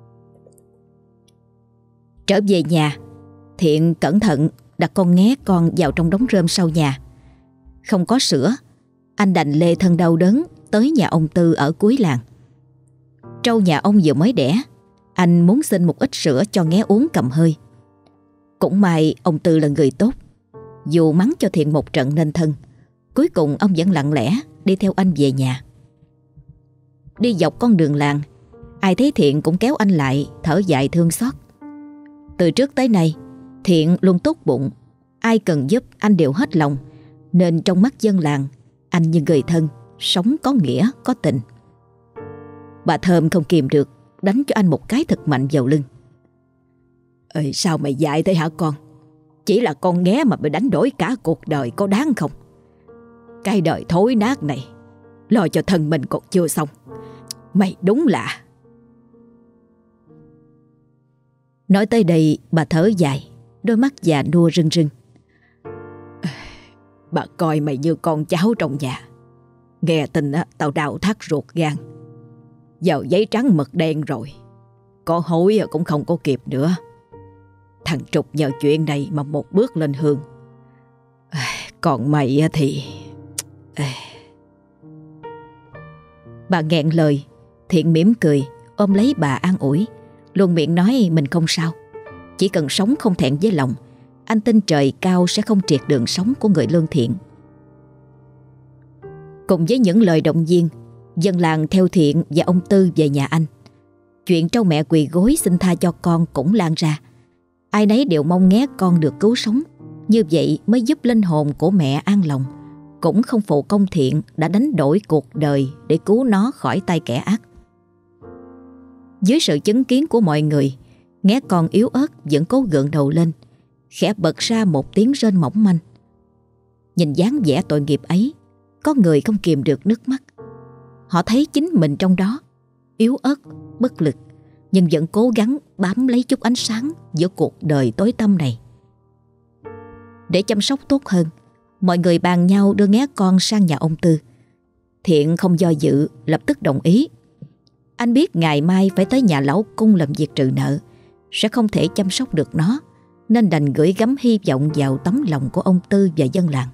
Trở về nhà, Thiện cẩn thận đặt con nghé con vào trong đống rơm sau nhà. Không có sữa, anh đành lê thân đau đớn tới nhà ông Tư ở cuối làng. Trâu nhà ông vừa mới đẻ, anh muốn xin một ít sữa cho nghé uống cầm hơi. Cũng may ông Tư là người tốt, dù mắng cho Thiện một trận nên thân, cuối cùng ông vẫn lặng lẽ đi theo anh về nhà. Đi dọc con đường làng, ai thấy Thiện cũng kéo anh lại, thở dài thương xót. Từ trước tới nay, Thiện luôn tốt bụng, ai cần giúp anh đều hết lòng, nên trong mắt dân làng, anh như người thân, sống có nghĩa, có tình. Bà Thơm không kìm được, đánh cho anh một cái thật mạnh vào lưng. Ê, sao mày dại thế hả con? Chỉ là con nghé mà mày đánh đổi cả cuộc đời có đáng không? Cái đời thối nát này, lo cho thân mình còn chưa xong. Mày đúng là... Nói tới đây bà thở dài, đôi mắt già nua rưng rưng. Bà coi mày như con cháu trong nhà. Nghe tin á, tao đau thắt ruột gan. Giờ giấy trắng mực đen rồi, có hối cũng không có kịp nữa. Thằng Trục nhờ chuyện này mà một bước lên hương. Còn mày thì... Bà nghẹn lời. Thiện mỉm cười, ôm lấy bà an ủi, luôn miệng nói mình không sao. Chỉ cần sống không thẹn với lòng, anh tin trời cao sẽ không triệt đường sống của người lương thiện. Cùng với những lời động viên, dân làng theo Thiện và ông Tư về nhà anh. Chuyện trâu mẹ quỳ gối xin tha cho con cũng lan ra. Ai nấy đều mong nghé con được cứu sống, như vậy mới giúp linh hồn của mẹ an lòng, cũng không phụ công Thiện đã đánh đổi cuộc đời để cứu nó khỏi tay kẻ ác. Dưới sự chứng kiến của mọi người, nghé con yếu ớt vẫn cố gượng đầu lên, khẽ bật ra một tiếng rên mỏng manh. Nhìn dáng vẻ tội nghiệp ấy, có người không kìm được nước mắt. Họ thấy chính mình trong đó, yếu ớt, bất lực, nhưng vẫn cố gắng bám lấy chút ánh sáng giữa cuộc đời tối tăm này. Để chăm sóc tốt hơn, mọi người bàn nhau đưa nghé con sang nhà ông Tư. Thiện không do dự, lập tức đồng ý. Anh biết ngày mai phải tới nhà lão cung làm việc trừ nợ, sẽ không thể chăm sóc được nó, nên đành gửi gắm hy vọng vào tấm lòng của ông Tư và dân làng.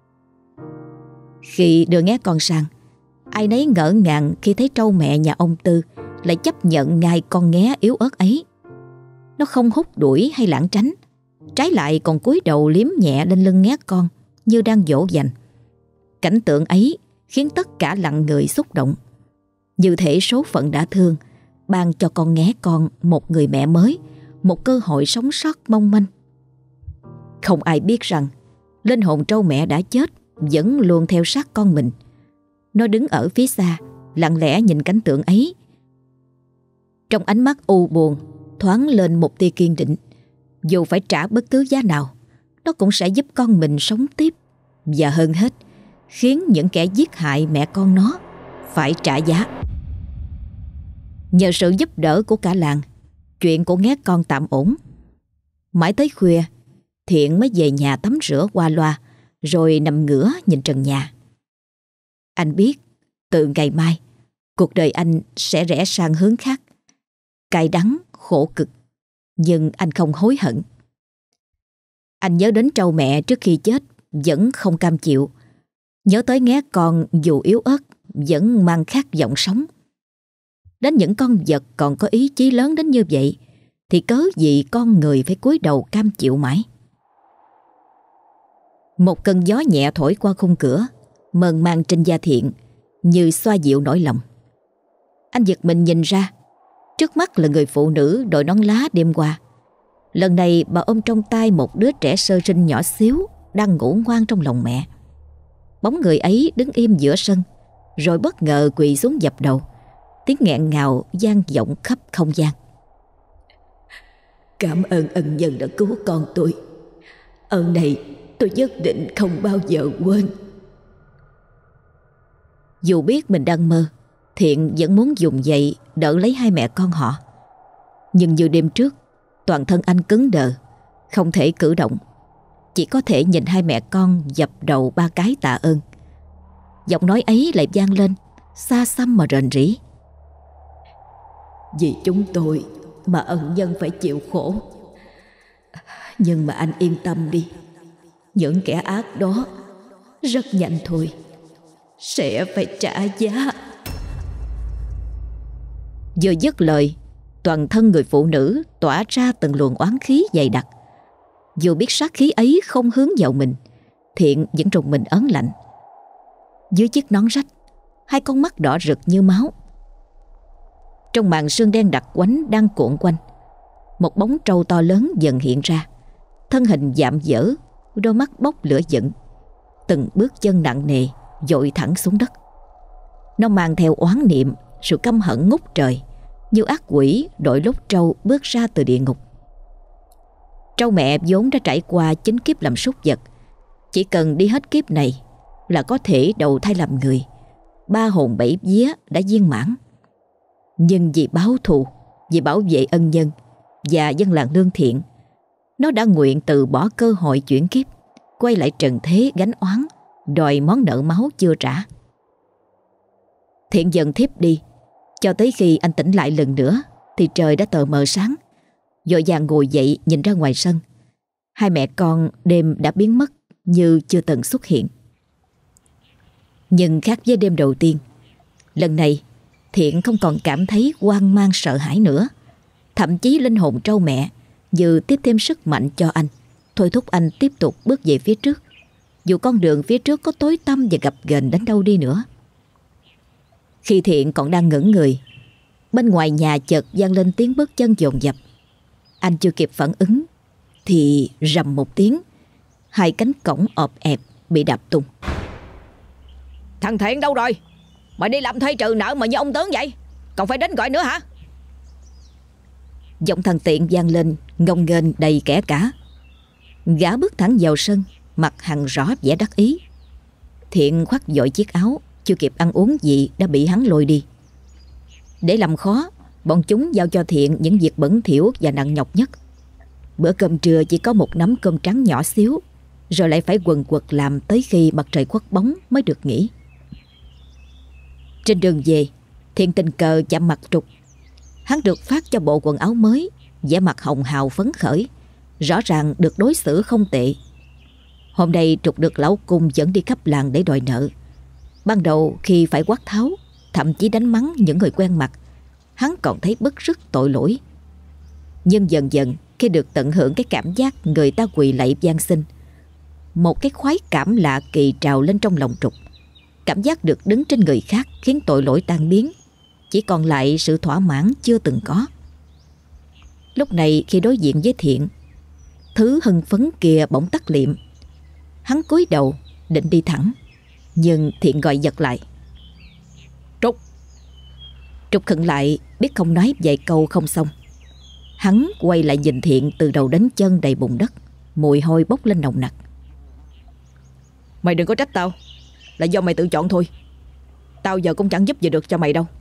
Khi đưa nghé con sang, ai nấy ngỡ ngàng khi thấy trâu mẹ nhà ông Tư lại chấp nhận ngay con nghé yếu ớt ấy. Nó không hút đuổi hay lảng tránh, trái lại còn cúi đầu liếm nhẹ lên lưng nghé con như đang dỗ dành. Cảnh tượng ấy khiến tất cả lặng người xúc động, như thể số phận đã thương, ban cho con nghé con một người mẹ mới, một cơ hội sống sót mong manh. Không ai biết rằng linh hồn trâu mẹ đã chết vẫn luôn theo sát con mình. Nó đứng ở phía xa, lặng lẽ nhìn cảnh tượng ấy. Trong ánh mắt u buồn thoáng lên một tia kiên định. Dù phải trả bất cứ giá nào, nó cũng sẽ giúp con mình sống tiếp, và hơn hết, khiến những kẻ giết hại mẹ con nó phải trả giá. Nhờ sự giúp đỡ của cả làng, chuyện của nghé con tạm ổn. Mãi tới khuya, Thiện mới về nhà tắm rửa qua loa, rồi nằm ngửa nhìn trần nhà. Anh biết từ ngày mai cuộc đời anh sẽ rẽ sang hướng khác, cay đắng, khổ cực, nhưng anh không hối hận. Anh nhớ đến trâu mẹ trước khi chết vẫn không cam chịu, nhớ tới nghé con dù yếu ớt vẫn mang khát vọng sống. Đến những con vật còn có ý chí lớn đến như vậy, thì cớ gì con người phải cúi đầu cam chịu mãi. Một cơn gió nhẹ thổi qua khung cửa, mơn man trên da Thiện, như xoa dịu nỗi lòng. Anh giật mình nhìn ra, trước mắt là người phụ nữ đội nón lá đêm qua. Lần này bà ôm trong tay một đứa trẻ sơ sinh nhỏ xíu đang ngủ ngoan trong lòng mẹ. Bóng người ấy đứng im giữa sân, rồi bất ngờ quỳ xuống dập đầu. Tiếng nghẹn ngào vang vọng khắp không gian. Cảm ơn ân nhân đã cứu con tôi. Ơn này tôi nhất định không bao giờ quên. Dù biết mình đang mơ, Thiện vẫn muốn dùng dậy đỡ lấy hai mẹ con họ. Nhưng như đêm trước, toàn thân anh cứng đờ, không thể cử động, chỉ có thể nhìn hai mẹ con dập đầu ba cái tạ ơn. Giọng nói ấy lại vang lên, xa xăm mà rền rĩ. Vì chúng tôi mà ân nhân phải chịu khổ. Nhưng mà anh yên tâm đi, những kẻ ác đó rất nhanh thôi sẽ phải trả giá. Vừa dứt lời, toàn thân người phụ nữ tỏa ra từng luồng oán khí dày đặc. Dù biết sát khí ấy không hướng vào mình, Thiện vẫn rùng mình ớn lạnh. Dưới chiếc nón rách, hai con mắt đỏ rực như máu. Trong màn sương đen đặc quánh đang cuộn quanh, một bóng trâu to lớn dần hiện ra. Thân hình dạm dở, đôi mắt bốc lửa giận, từng bước chân nặng nề dội thẳng xuống đất. Nó mang theo oán niệm, sự căm hận ngút trời, như ác quỷ đội lốt trâu bước ra từ địa ngục. Trâu mẹ vốn đã trải qua chín kiếp làm súc vật, chỉ cần đi hết kiếp này là có thể đầu thai làm người. Ba hồn bảy vía đã viên mãn. Nhưng vì báo thù, vì bảo vệ ân nhân và dân làng lương thiện, Nó đã nguyện từ bỏ cơ hội chuyển kiếp, quay lại trần thế gánh oán, đòi món nợ máu chưa trả. Thiện dần thiếp đi, cho tới khi anh tỉnh lại lần nữa thì trời đã tờ mờ sáng. Vội vàng ngồi dậy nhìn ra ngoài sân. Hai mẹ con đêm đã biến mất như chưa từng xuất hiện. Nhưng khác với đêm đầu tiên, lần này Thiện không còn cảm thấy hoang mang sợ hãi nữa. Thậm chí linh hồn trâu mẹ như tiếp thêm sức mạnh cho anh, thôi thúc anh tiếp tục bước về phía trước, dù con đường phía trước có tối tăm và gập ghềnh đến đâu đi nữa. Khi Thiện còn đang ngẩn người, bên ngoài nhà chợt vang lên tiếng bước chân dồn dập. Anh chưa kịp phản ứng thì rầm một tiếng, hai cánh cổng ọp ẹp bị đạp tung. Thằng Thiện đâu rồi? Mày đi làm thuê trừ nợ mà như ông tướng vậy, còn phải đến gọi nữa hả? Giọng thằng Tiện vang lên ngông nghênh đầy kẻ cả. Gã bước thẳng vào sân, mặt hằn rõ vẻ đắc ý. Thiện khoác vội chiếc áo, chưa kịp ăn uống gì đã bị hắn lôi đi. Để làm khó, bọn chúng giao cho Thiện những việc bẩn thỉu và nặng nhọc nhất. Bữa cơm trưa chỉ có một nắm cơm trắng nhỏ xíu, rồi lại phải quần quật làm tới khi mặt trời khuất bóng mới được nghỉ. Trên đường về, Thiện tình cờ chạm mặt Trục. Hắn được phát cho bộ quần áo mới, vẻ mặt hồng hào phấn khởi, rõ ràng được đối xử không tệ. Hôm nay Trục được lão cung dẫn đi khắp làng để đòi nợ. Ban đầu khi phải quát tháo, thậm chí đánh mắng những người quen mặt, hắn còn thấy bức rứt tội lỗi. Nhưng dần dần khi được tận hưởng cái cảm giác người ta quỳ lạy van xin, một cái khoái cảm lạ kỳ trào lên trong lòng Trục. Cảm giác được đứng trên người khác khiến tội lỗi tan biến, chỉ còn lại sự thỏa mãn chưa từng có. Lúc này khi đối diện với Thiện, thứ hưng phấn kia bỗng tắt liệm. Hắn cúi đầu định đi thẳng, nhưng Thiện gọi giật lại. Trục! Trục khựng lại, biết không nói vài câu không xong. Hắn quay lại nhìn Thiện từ đầu đến chân đầy bùn đất, mùi hôi bốc lên nồng nặc. Mày đừng có trách tao, là do mày tự chọn thôi. Tao giờ cũng chẳng giúp gì được cho mày đâu.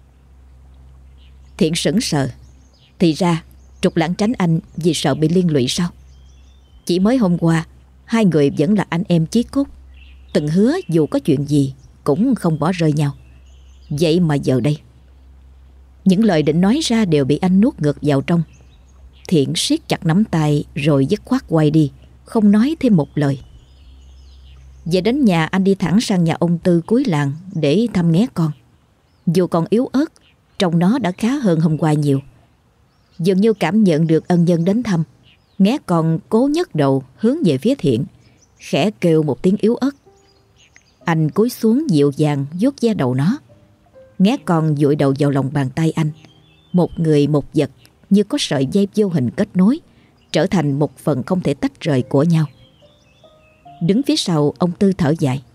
Thiện sững sờ. Thì ra Trục lảng tránh anh vì sợ bị liên lụy sao? Chỉ mới hôm qua hai người vẫn là anh em chí cốt, từng hứa dù có chuyện gì cũng không bỏ rơi nhau. Vậy mà giờ đây, những lời định nói ra đều bị anh nuốt ngược vào trong. Thiện siết chặt nắm tay rồi dứt khoát quay đi, không nói thêm một lời. Về đến nhà, anh đi thẳng sang nhà ông Tư cuối làng để thăm nghé con. Dù còn yếu ớt, trông nó đã khá hơn hôm qua nhiều. Dường như cảm nhận được ân nhân đến thăm, nghé con cố nhấc đầu hướng về phía Thiện, khẽ kêu một tiếng yếu ớt. Anh cúi xuống dịu dàng vuốt ve đầu nó. Nghé con dụi đầu vào lòng bàn tay anh. Một người một vật như có sợi dây vô hình kết nối, trở thành một phần không thể tách rời của nhau. Đứng phía sau, ông Tư thở dài.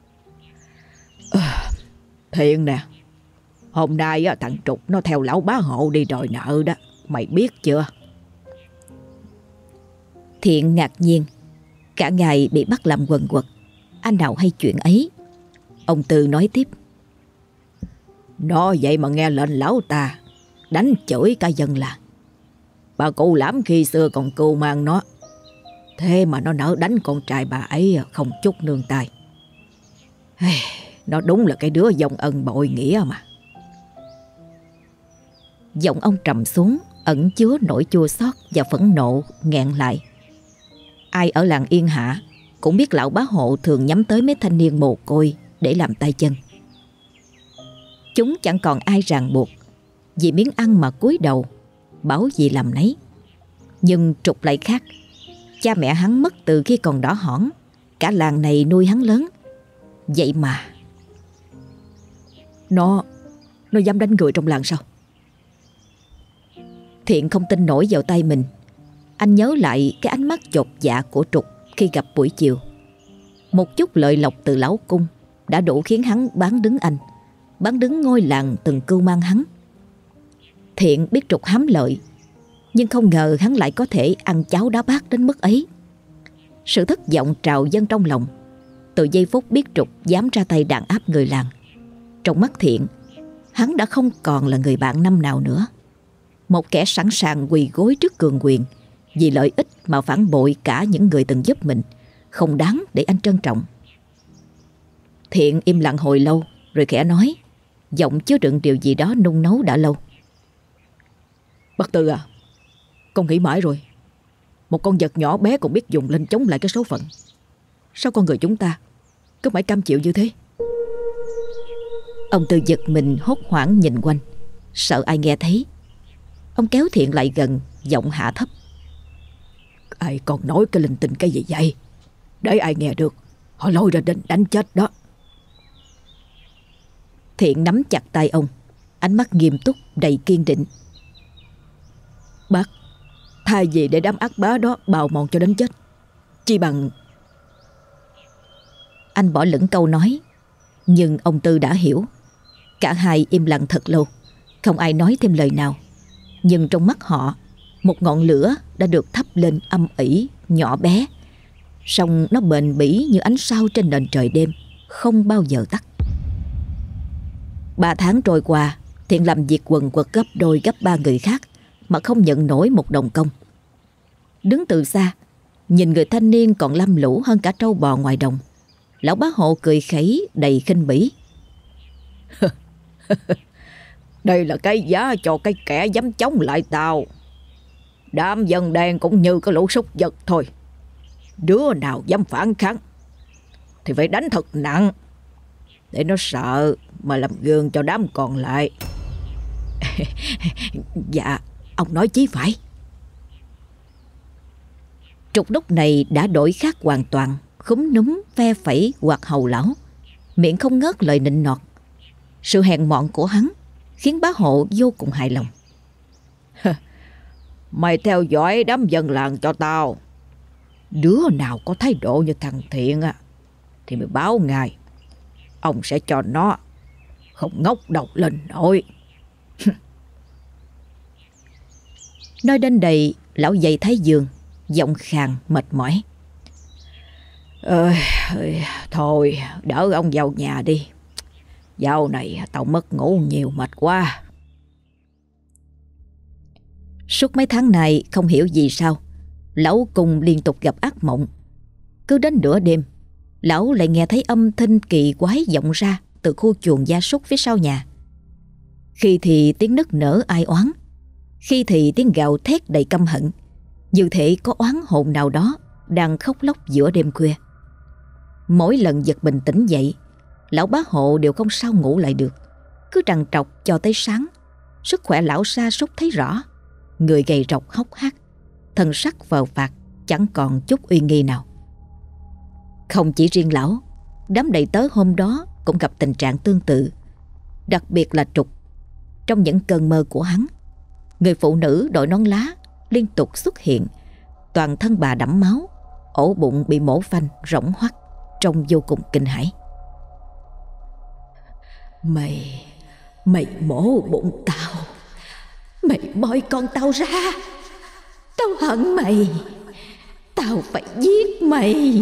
À, Thiện nè, hôm nay á, thằng Trục nó theo lão bá hộ đi đòi nợ đó, mày biết chưa? Thiện ngạc nhiên. Cả ngày bị bắt làm quần quật, anh nào hay chuyện ấy. Ông Tư nói tiếp. Nó vậy mà nghe lệnh lão ta, đánh chửi cả dân làng. Bà cụ Lãm khi xưa còn cưu mang nó, thế mà nó nỡ đánh con trai bà ấy không chút nương tay. Nó đúng là cái đứa dòng ân bội nghĩa mà. Giọng ông trầm xuống, ẩn chứa nỗi chua xót và phẫn nộ nghẹn lại. Ai ở làng Yên Hạ cũng biết lão bá hộ thường nhắm tới mấy thanh niên mồ côi để làm tay chân. Chúng chẳng còn ai ràng buộc, vì miếng ăn mà cúi đầu, bảo gì làm nấy. Nhưng Trục lại khác. Cha mẹ hắn mất từ khi còn đỏ hỏn, cả làng này nuôi hắn lớn. Vậy mà Nó Nó dám đánh người trong làng sao? Thiện không tin nổi vào tay mình. Anh nhớ lại cái ánh mắt chột dạ của Trục khi gặp buổi chiều. Một chút lợi lộc từ lão cung đã đủ khiến hắn bán đứng anh, bán đứng ngôi làng từng cưu mang hắn. Thiện biết Trục hám lợi, nhưng không ngờ hắn lại có thể ăn cháo đá bát đến mức ấy. Sự thất vọng trào dâng trong lòng. Từ giây phút biết Trục dám ra tay đàn áp người làng, trong mắt Thiện, hắn đã không còn là người bạn năm nào nữa. Một kẻ sẵn sàng quỳ gối trước cường quyền vì lợi ích mà phản bội cả những người từng giúp mình, không đáng để anh trân trọng. Thiện im lặng hồi lâu rồi khẽ nói, giọng chứa đựng điều gì đó nung nấu đã lâu. Bác Tư à, con nghĩ mãi rồi. Một con vật nhỏ bé còn biết dùng lên chống lại cái số phận. Sao con người chúng ta cứ mãi cam chịu như thế? Ông Tư giật mình hốt hoảng nhìn quanh, sợ ai nghe thấy. Ông kéo Thiện lại gần, giọng hạ thấp. Ai còn nói cái linh tinh cái gì vậy? Để ai nghe được, họ lôi ra định đánh chết đó. Thiện nắm chặt tay ông, ánh mắt nghiêm túc đầy kiên định. Bác, thay vì để đám ác bá đó bào mòn cho đến chết, chi bằng... Anh bỏ lửng câu nói, nhưng ông Tư đã hiểu. Cả hai im lặng thật lâu, không ai nói thêm lời nào. Nhưng trong mắt họ, một ngọn lửa đã được thắp lên âm ỉ, nhỏ bé, song nó bền bỉ như ánh sao trên nền trời đêm, không bao giờ tắt. Ba tháng trôi qua, Thiện làm việc quần quật gấp đôi gấp ba người khác mà không nhận nổi một đồng công. Đứng từ xa, nhìn người thanh niên còn lam lũ hơn cả trâu bò ngoài đồng, lão bá hộ cười khẩy đầy khinh bỉ. Đây là cái giá cho cái kẻ dám chống lại tao. Đám dân đen cũng như cái lũ súc vật thôi. Đứa nào dám phản kháng thì phải đánh thật nặng, để nó sợ mà làm gương cho đám còn lại. Dạ, ông nói chí phải. Trục lúc này đã đổi khác hoàn toàn, khúm núm phe phẩy quạt hầu lão, miệng không ngớt lời nịnh nọt. Sự hèn mọn của hắn khiến bá hộ vô cùng hài lòng. Mày theo dõi đám dân làng cho tao. Đứa nào có thái độ như thằng Thiện á thì mày báo ngài. Ông sẽ cho nó không ngóc đầu lên nổi. Nói đến đây, lão dậy thái dương, giọng khàn mệt mỏi. Ơi, thôi đỡ ông vào nhà đi. Dạo này tao mất ngủ nhiều mệt quá. Suốt mấy tháng này không hiểu vì sao lão cùng liên tục gặp ác mộng. Cứ đến nửa đêm, lão lại nghe thấy âm thanh kỳ quái vọng ra từ khu chuồng gia súc phía sau nhà. Khi thì tiếng nức nở ai oán, khi thì tiếng gào thét đầy căm hận, như thể có oán hồn nào đó đang khóc lóc giữa đêm khuya. Mỗi lần giật mình tỉnh dậy, lão bá hộ đều không sao ngủ lại được, cứ trằn trọc cho tới sáng. Sức khỏe lão sa sút thấy rõ, người gầy rộc hốc hác, thân sắc vờ phạc, chẳng còn chút uy nghi nào. Không chỉ riêng lão, đám đầy tớ hôm đó cũng gặp tình trạng tương tự. Đặc biệt là Trục. Trong những cơn mơ của hắn, người phụ nữ đội nón lá liên tục xuất hiện, toàn thân bà đẫm máu, ổ bụng bị mổ phanh rỗng hoắt, trông vô cùng kinh hãi. Mày, mày mổ bụng tao, mày moi con tao ra, tao hận mày, tao phải giết mày.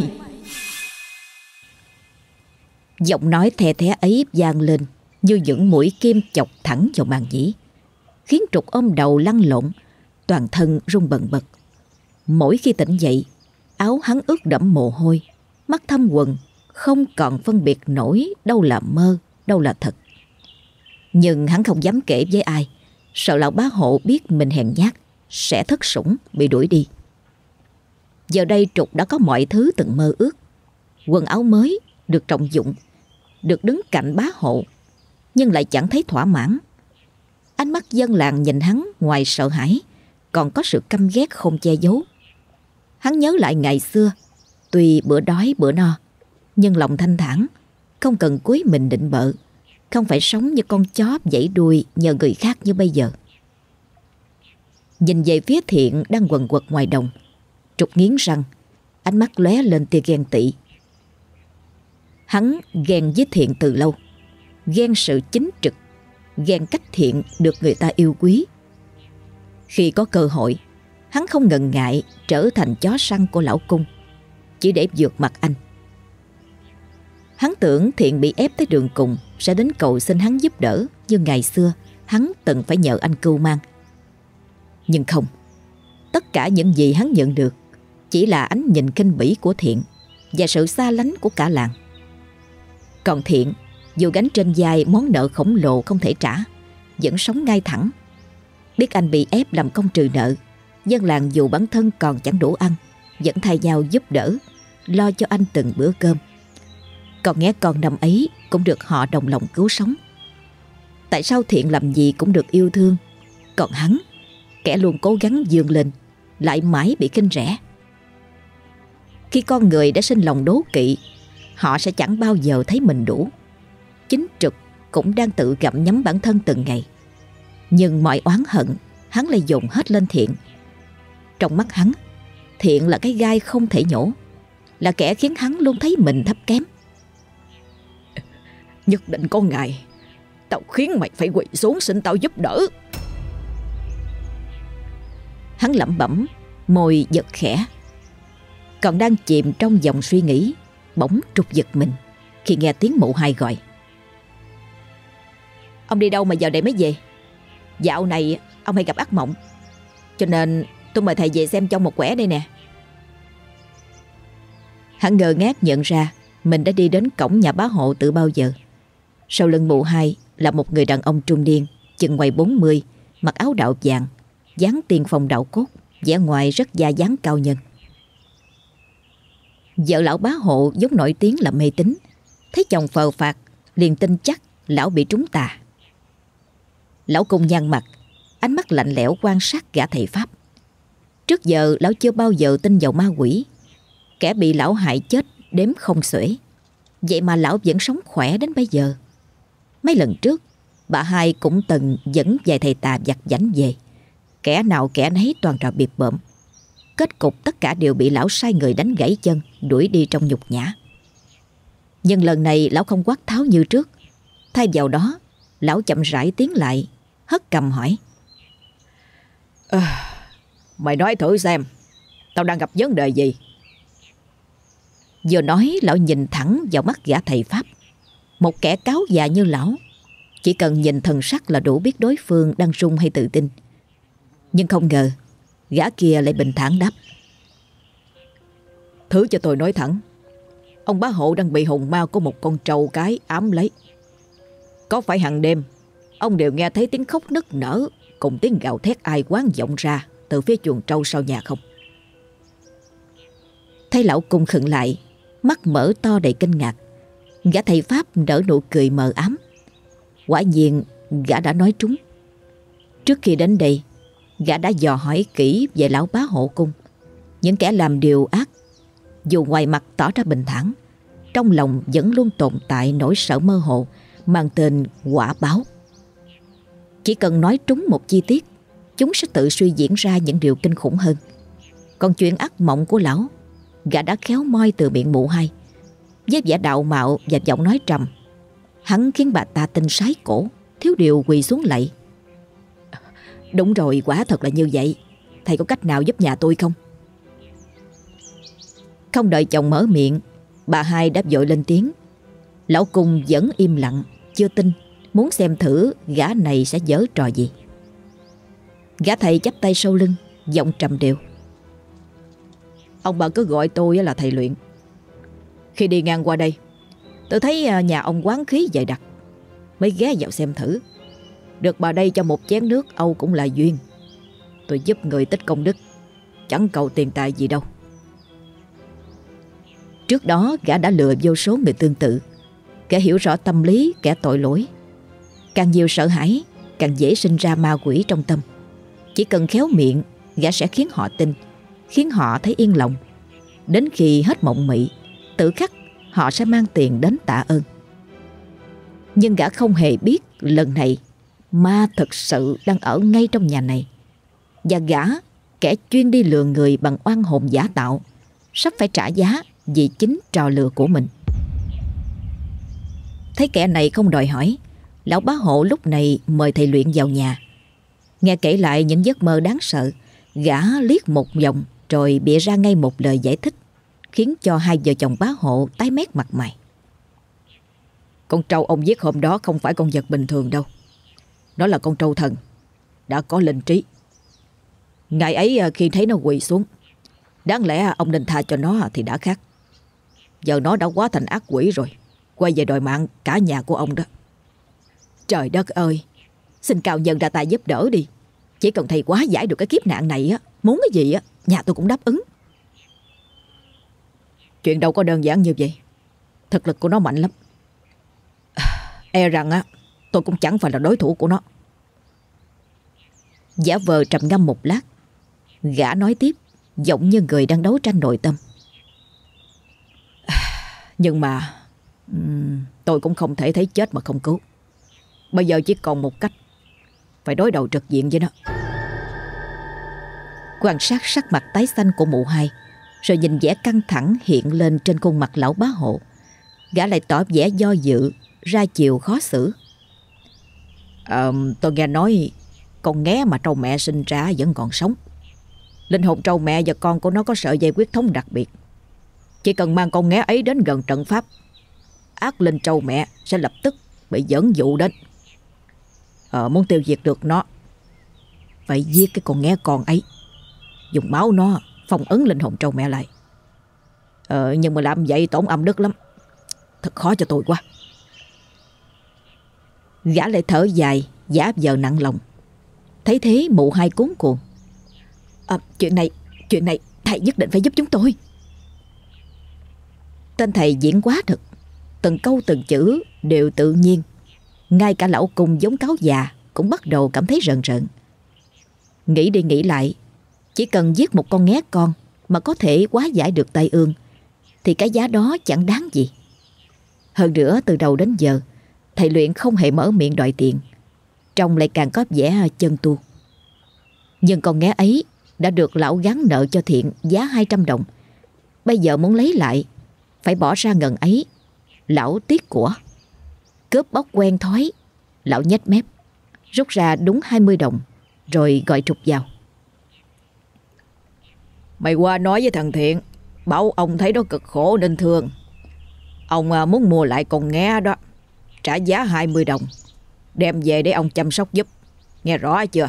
Giọng nói the thé ấy vang lên như những mũi kim chọc thẳng vào màng nhĩ, khiến Trục ôm đầu lăn lộn, toàn thân run bần bật. Mỗi khi tỉnh dậy, áo hắn ướt đẫm mồ hôi, mắt thâm quầng, không còn phân biệt nổi đâu là mơ, đâu là thật. Nhưng hắn không dám kể với ai, sợ lão bá hộ biết mình hèn nhát, sẽ thất sủng bị đuổi đi. Giờ đây Trục đã có mọi thứ từng mơ ước. Quần áo mới, được trọng dụng, được đứng cạnh bá hộ, nhưng lại chẳng thấy thỏa mãn. Ánh mắt dân làng nhìn hắn ngoài sợ hãi, còn có sự căm ghét không che giấu. Hắn nhớ lại ngày xưa, tuy bữa đói bữa no, nhưng lòng thanh thản, không cần cúi mình định bợ, không phải sống như con chó vẫy đuôi nhờ người khác như bây giờ. Nhìn về phía Thiện đang quần quật ngoài đồng, Trục nghiến răng, ánh mắt lóe lên tia ghen tị. Hắn ghen với Thiện từ lâu, ghen sự chính trực, ghen cách Thiện được người ta yêu quý. Khi có cơ hội, hắn không ngần ngại trở thành chó săn của lão cung, chỉ để vượt mặt anh. Hắn tưởng Thiện bị ép tới đường cùng sẽ đến cầu xin hắn giúp đỡ như ngày xưa hắn từng phải nhờ anh cưu mang. Nhưng không, Tất cả những gì hắn nhận được chỉ là ánh nhìn khinh bỉ của Thiện và sự xa lánh của cả làng. Còn Thiện, dù gánh trên vai món nợ khổng lồ không thể trả, vẫn sống ngay thẳng. Biết anh bị ép làm công trừ nợ, dân làng dù bản thân còn chẳng đủ ăn vẫn thay nhau giúp đỡ, lo cho anh từng bữa cơm. Còn nghe con năm ấy cũng được họ đồng lòng cứu sống. Tại sao Thiện làm gì cũng được yêu thương, còn hắn, kẻ luôn cố gắng vươn lên, lại mãi bị khinh rẻ? Khi con người đã sinh lòng đố kỵ, họ sẽ chẳng bao giờ thấy mình đủ. Chính Trực cũng đang tự gặm nhấm bản thân từng ngày. Nhưng mọi oán hận hắn lại dồn hết lên Thiện. Trong mắt hắn, Thiện là cái gai không thể nhổ, là kẻ khiến hắn luôn thấy mình thấp kém. Nhất định có ngày tao khiến mày phải quỳ xuống xin tao giúp đỡ. Hắn lẩm bẩm, môi giật khẽ. Còn đang chìm trong dòng suy nghĩ, bỗng trục giật mình khi nghe tiếng mụ hai gọi. Ông đi đâu mà giờ này mới về? Dạo này ông hay gặp ác mộng, cho nên tôi mời thầy về xem cho một quẻ đây nè. Hắn ngơ ngác nhận ra mình đã đi đến cổng nhà bá hộ từ bao giờ. Sau lưng mụ hai là một người đàn ông trung niên, chừng ngoài bốn mươi, mặc áo đạo vàng, dáng tiên phong đạo cốt, vẻ ngoài rất da dáng cao nhân. Vợ lão bá hộ vốn nổi tiếng là mê tín, thấy chồng phờ phạc liền tin chắc lão bị trúng tà. Lão Cung nhăn mặt, ánh mắt lạnh lẽo quan sát gã thầy pháp. Trước giờ lão chưa bao giờ tin vào ma quỷ. Kẻ bị lão hại chết đếm không xuể, vậy mà lão vẫn sống khỏe đến bây giờ. Mấy lần trước bà hai cũng từng dẫn vài thầy tà vặt vãnh về, kẻ nào kẻ nấy toàn trò bịp bợm. Kết cục tất cả đều bị lão sai người đánh gãy chân, đuổi đi trong nhục nhã. Nhưng lần này lão không quát tháo như trước. Thay vào đó, lão chậm rãi tiến lại, hất cằm hỏi: à, Mày nói thử xem, tao đang gặp vấn đề gì? Vừa nói, lão nhìn thẳng vào mắt gã thầy pháp. Một kẻ cáo già như lão, chỉ cần nhìn thần sắc là đủ biết đối phương đang run hay tự tin. Nhưng không ngờ gã kia lại bình thản đáp: Thứ cho tôi nói thẳng, ông bá hộ đang bị hồn ma của một con trâu cái ám lấy. Có phải hàng đêm ông đều nghe thấy tiếng khóc nức nở cùng tiếng gào thét ai oán vọng ra từ phía chuồng trâu sau nhà không? Thấy lão Cung khựng lại, mắt mở to đầy kinh ngạc, gã thầy pháp nở nụ cười mờ ám. Quả nhiên gã đã nói trúng. Trước khi đến đây, gã đã dò hỏi kỹ về lão bá hộ cung. Những kẻ làm điều ác, dù ngoài mặt tỏ ra bình thản, trong lòng vẫn luôn tồn tại nỗi sợ mơ hồ mang tên quả báo. Chỉ cần nói trúng một chi tiết, chúng sẽ tự suy diễn ra những điều kinh khủng hơn. Còn chuyện ác mộng của lão, gã đã khéo moi từ miệng mụ hai. Với vẻ đạo mạo và giọng nói trầm, hắn khiến bà ta tin sái cổ, thiếu điều quỳ xuống lạy. Đúng rồi, quả thật là như vậy. Thầy có cách nào giúp nhà tôi không? Không đợi chồng mở miệng, bà hai đã vội lên tiếng. Lão Cung vẫn im lặng, chưa tin, muốn xem thử gã này sẽ giở trò gì. Gã thầy chắp tay sau lưng, giọng trầm đều: Ông bà cứ gọi tôi là thầy Luyện. Khi đi ngang qua đây, tôi thấy nhà ông quán khí dày đặc, mới ghé vào xem thử. Được bà đây cho một chén nước Âu cũng là duyên. Tôi giúp người tích công đức, chẳng cầu tiền tài gì đâu. Trước đó gã đã lừa vô số người tương tự, kẻ hiểu rõ tâm lý kẻ tội lỗi. Càng nhiều sợ hãi, càng dễ sinh ra ma quỷ trong tâm. Chỉ cần khéo miệng, gã sẽ khiến họ tin, khiến họ thấy yên lòng. Đến khi hết mộng mị, tự khắc họ sẽ mang tiền đến tạ ơn. Nhưng gã không hề biết lần này ma thực sự đang ở ngay trong nhà này. Và gã, kẻ chuyên đi lừa người bằng oan hồn giả tạo, sắp phải trả giá vì chính trò lừa của mình. Thấy kẻ này không đòi hỏi, lão bá hộ lúc này mời thầy Luyện vào nhà. Nghe kể lại những giấc mơ đáng sợ, gã liếc một vòng rồi bịa ra ngay một lời giải thích, khiến cho hai vợ chồng bá hộ tái mét mặt mày. Con trâu ông giết hôm đó không phải con vật bình thường đâu. Nó là con trâu thần, đã có linh trí. Ngày ấy khi thấy nó quỳ xuống, đáng lẽ ông nên tha cho nó thì đã khác. Giờ nó đã quá thành ác quỷ rồi, quay về đòi mạng cả nhà của ông đó. Trời đất ơi, xin cao nhân ra tay giúp đỡ đi. Chỉ cần thầy hóa giải được cái kiếp nạn này á, muốn cái gì á, nhà tôi cũng đáp ứng. Chuyện đâu có đơn giản như vậy. Thực lực của nó mạnh lắm. E rằng á, tôi cũng chẳng phải là đối thủ của nó. Giả vờ trầm ngâm một lát, gã nói tiếp, giọng như người đang đấu tranh nội tâm. Nhưng mà um, tôi cũng không thể thấy chết mà không cứu. Bây giờ chỉ còn một cách, phải đối đầu trực diện với nó. Quan sát sắc mặt tái xanh của mụ hai, rồi nhìn vẻ căng thẳng hiện lên trên khuôn mặt lão bá hộ, gã lại tỏ vẻ do dự, ra chiều khó xử. à, Tôi nghe nói con nghé mà trâu mẹ sinh ra vẫn còn sống. Linh hồn trâu mẹ và con của nó có sợi dây huyết thống đặc biệt. Chỉ cần mang con nghé ấy đến gần trận pháp, ác linh trâu mẹ sẽ lập tức bị dẫn dụ đến. Ờ, muốn tiêu diệt được nó, phải giết cái con nghé con ấy, dùng máu nó phong ấn linh hồn trâu mẹ lại. Ờ, nhưng mà làm vậy tổn âm đức lắm, thật khó cho tôi quá. Gã lại thở dài, giả vờ nặng lòng. Thấy thế mụ hai cuống cuồng. à, Chuyện này, chuyện này thầy nhất định phải giúp chúng tôi. Tên thầy diễn quá thật, từng câu từng chữ đều tự nhiên. Ngay cả lão cùng giống cáo già cũng bắt đầu cảm thấy rợn rợn. Nghĩ đi nghĩ lại, chỉ cần giết một con nghé con mà có thể hóa giải được tai ương, thì cái giá đó chẳng đáng gì. Hơn nữa từ đầu đến giờ, thầy luyện không hề mở miệng đòi tiền, trông lại càng có vẻ chân tu. Nhưng con nghé ấy đã được lão gắn nợ cho Thiện giá hai trăm đồng. Bây giờ muốn lấy lại, phải bỏ ra ngần ấy. Lão tiếc của. Cướp bóc quen thói, lão nhếch mép, rút ra đúng hai mươi đồng, rồi gọi Trục vào. Mày qua nói với thằng Thiện, bảo ông thấy nó cực khổ nên thương. Ông muốn mua lại con nghé đó, trả giá hai mươi đồng, đem về để ông chăm sóc giúp. Nghe rõ chưa?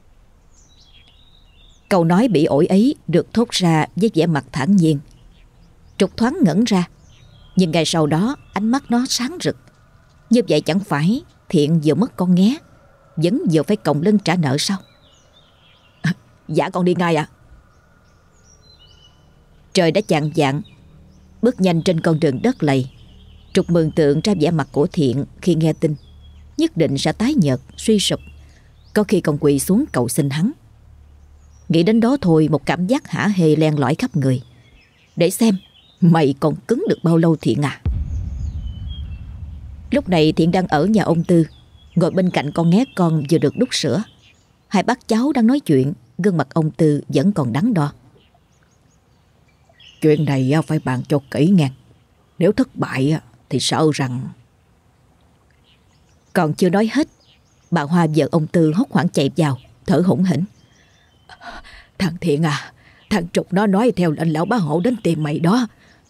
Câu nói bị ổi ấy được thốt ra với vẻ mặt thản nhiên. Trục thoáng ngẩn ra, nhưng ngay sau đó ánh mắt nó sáng rực. Như vậy chẳng phải Thiện vừa mất con nghé, vẫn vừa phải còng lưng trả nợ sao? À, dạ con đi ngay ạ. À. Trời đã chạng vạng, bước nhanh trên con đường đất lầy. Trục mường tượng ra vẻ mặt của Thiện khi nghe tin, nhất định sẽ tái nhợt, suy sụp, có khi còn quỳ xuống cầu xin hắn. Nghĩ đến đó thôi, một cảm giác hả hê len lỏi khắp người. Để xem mày còn cứng được bao lâu Thiện à? Lúc này Thiện đang ở nhà ông Tư, ngồi bên cạnh con nghé con vừa được đút sữa. Hai bác cháu đang nói chuyện, gương mặt ông Tư vẫn còn đắn đo. Chuyện này phải bàn cho kỹ nghe. Nếu thất bại thì sợ rằng... Còn chưa nói hết, bà Hoa vợ ông Tư hốt hoảng chạy vào, thở hổn hển. Thằng Thiện à, thằng Trục nó nói theo lệnh lão bá hộ đến tìm mày đó.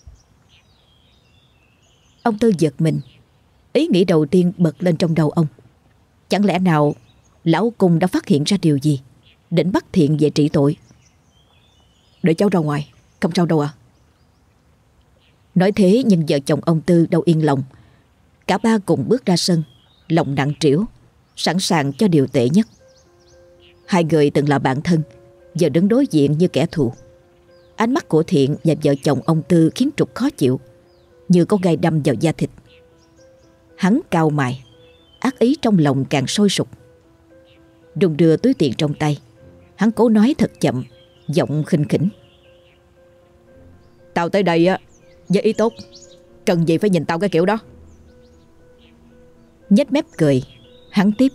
Ông Tư giật mình. Ý nghĩ đầu tiên bật lên trong đầu ông. Chẳng lẽ nào lão Cung đã phát hiện ra điều gì, định bắt Thiện về trị tội? Để cháu ra ngoài, không sao đâu à. Nói thế nhưng vợ chồng ông Tư đâu yên lòng. Cả ba cùng bước ra sân, lòng nặng trĩu, sẵn sàng cho điều tệ nhất. Hai người từng là bạn thân, giờ đứng đối diện như kẻ thù. Ánh mắt của Thiện và vợ chồng ông Tư khiến Trục khó chịu, như có gai đâm vào da thịt. Hắn cau mày, ác ý trong lòng càng sôi sục. Đùng đưa túi tiền trong tay, hắn cố nói thật chậm, giọng khinh khỉnh. Tao tới đây á với ý tốt, cần gì phải nhìn tao cái kiểu đó. Nhếch mép cười, hắn tiếp.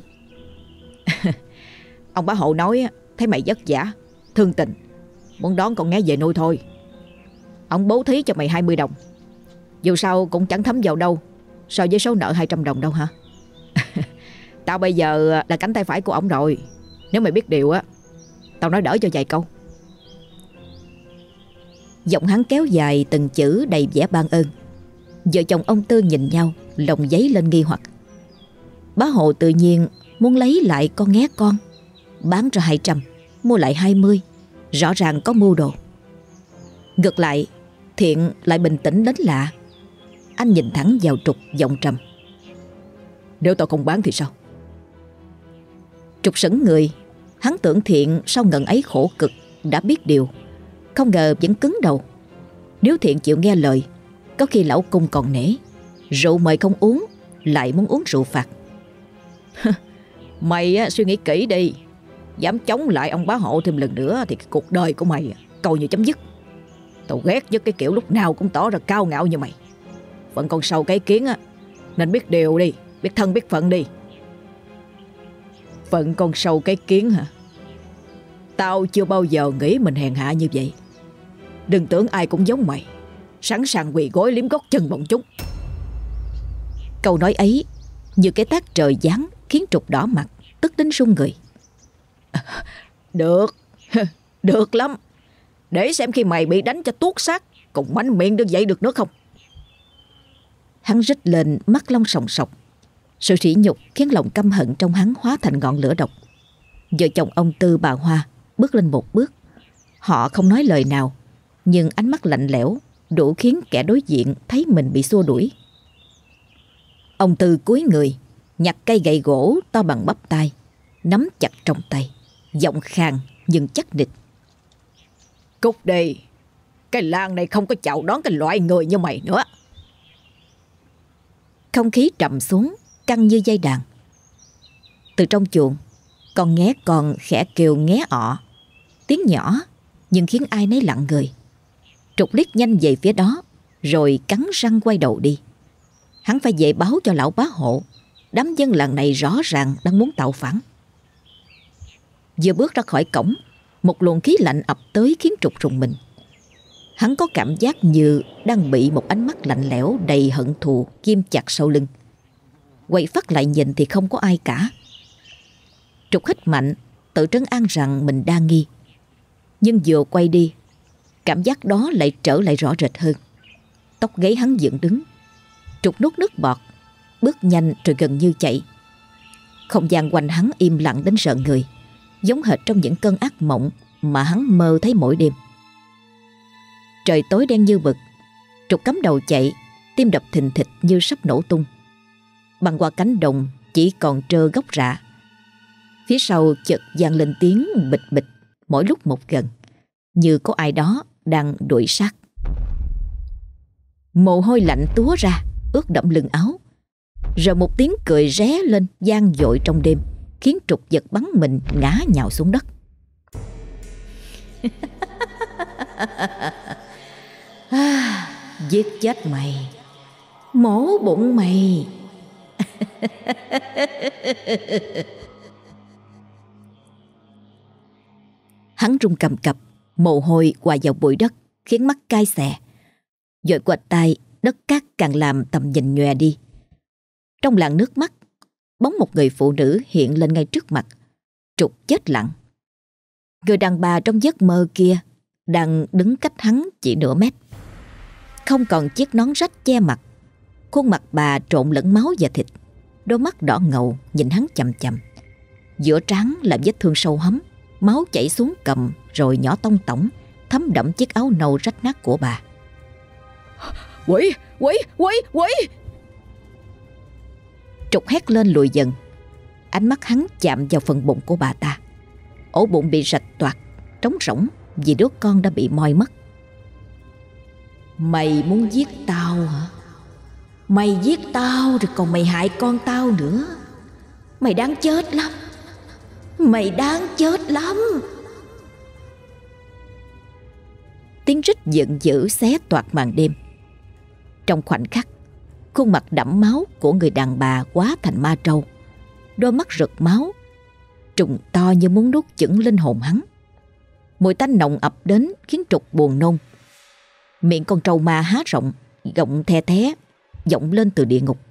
Ông bá hộ nói thấy mày vất vả, thương tình, muốn đón con nghé về nuôi thôi. Ông bố thí cho mày hai mươi đồng. Dù sao cũng chẳng thấm vào đâu so với số nợ hai trăm đồng đâu hả? Tao bây giờ là cánh tay phải của ổng rồi. Nếu mày biết điều á, tao nói đỡ cho vài câu. Giọng hắn kéo dài từng chữ đầy vẻ ban ơn. Vợ chồng ông Tư nhìn nhau, lòng dấy lên nghi hoặc. Bá hộ tự nhiên muốn lấy lại con nghé con, bán cho hai trăm, mua lại hai mươi, rõ ràng có mưu đồ. Ngược lại, Thiện lại bình tĩnh đến lạ. Anh nhìn thẳng vào Trục, giọng trầm: Nếu tao không bán thì sao? Trục sững người. Hắn tưởng Thiện sau ngần ấy khổ cực đã biết điều, không ngờ vẫn cứng đầu. Nếu Thiện chịu nghe lời, có khi lão cung còn nể. Rượu mời không uống, lại muốn uống rượu phạt. Mày á, suy nghĩ kỹ đi. Dám chống lại ông bá hộ thêm lần nữa thì cái cuộc đời của mày coi như chấm dứt. Tao ghét nhất cái kiểu lúc nào cũng tỏ ra cao ngạo như mày. Vẫn còn sâu cái kiến á, nên biết điều đi, biết thân biết phận đi. Phận con sâu cái kiến hả? Tao chưa bao giờ nghĩ mình hèn hạ như vậy. Đừng tưởng ai cũng giống mày, sẵn sàng quỳ gối liếm gót chân bọn chúng. Câu nói ấy như cái tát trời giáng, khiến Trục đỏ mặt, tức đến run người. Được, được lắm. Để xem khi mày bị đánh cho tuốt xác, còn mạnh miệng được vậy được nữa không? Hắn rít lên, mắt long sòng sọc. Sự sỉ nhục khiến lòng căm hận trong hắn hóa thành ngọn lửa độc. Vợ chồng ông Tư bà Hoa bước lên một bước. Họ không nói lời nào, nhưng ánh mắt lạnh lẽo đủ khiến kẻ đối diện thấy mình bị xua đuổi. Ông Tư cúi người, nhặt cây gậy gỗ to bằng bắp tay, nắm chặt trong tay, giọng khàn nhưng chắc nịch: Cút đi, cái làng này không có chào đón cái loại người như mày nữa. Không khí trầm xuống, căng như dây đàn. Từ trong chuồng, con nghé con khẽ kêu nghé ọ, tiếng nhỏ nhưng khiến ai nấy lặng người. Trục liếc nhanh về phía đó, rồi cắn răng quay đầu đi. Hắn phải về báo cho lão bá hộ. Đám dân làng này rõ ràng đang muốn tạo phản. Vừa bước ra khỏi cổng, một luồng khí lạnh ập tới khiến Trục rùng mình. Hắn có cảm giác như đang bị một ánh mắt lạnh lẽo đầy hận thù ghim chặt sau lưng. Quay phát lại nhìn thì không có ai cả. Trục hít mạnh, tự trấn an rằng mình đang nghi. Nhưng vừa quay đi, cảm giác đó lại trở lại rõ rệt hơn. Tóc gáy hắn dựng đứng. Trục nuốt nước bọt, bước nhanh rồi gần như chạy. Không gian quanh hắn im lặng đến rợn người, giống hệt trong những cơn ác mộng mà hắn mơ thấy mỗi đêm. Trời tối đen như mực. Trục cắm đầu chạy, tim đập thình thịch như sắp nổ tung. Băng qua cánh đồng chỉ còn trơ gốc rạ. Phía sau chợt vang lên tiếng bịch bịch mỗi lúc một gần, như có ai đó đang đuổi sát. Mồ hôi lạnh túa ra, ướt đẫm lưng áo. Rồi một tiếng cười ré lên vang dội trong đêm, khiến Trục giật bắn mình ngã nhào xuống đất. À, giết chết mày, mổ bụng mày. Hắn run cầm cập, mồ hôi hòa vào bụi đất khiến mắt cay xè. Dội quệt tay, đất cát càng làm tầm nhìn nhòe đi. Trong làn nước mắt, bóng một người phụ nữ hiện lên ngay trước mặt. Trục chết lặng. Người đàn bà trong giấc mơ kia đang đứng cách hắn chỉ nửa mét. Không còn chiếc nón rách che mặt. Khuôn mặt bà trộn lẫn máu và thịt. Đôi mắt đỏ ngầu nhìn hắn chằm chằm. Giữa trán là vết thương sâu hấm, máu chảy xuống cằm rồi nhỏ tông tổng, thấm đẫm chiếc áo nâu rách nát của bà. Quỷ! Quỷ! Quỷ! Quỷ! Trục hét lên lùi dần. Ánh mắt hắn chạm vào phần bụng của bà ta. Ổ bụng bị rạch toạc, trống rỗng vì đứa con đã bị moi mất. Mày muốn giết tao hả? Mày giết tao rồi còn mày hại con tao nữa. Mày đáng chết lắm. Mày đáng chết lắm. Tiếng rít giận dữ xé toạc màn đêm. Trong khoảnh khắc, khuôn mặt đẫm máu của người đàn bà hóa thành ma trâu. Đôi mắt rực máu, trùng to như muốn nuốt chửng linh hồn hắn. Mùi tanh nồng ập đến khiến Trục buồn nôn. Miệng con trâu ma há rộng, gọng the thé, vọng lên từ địa ngục.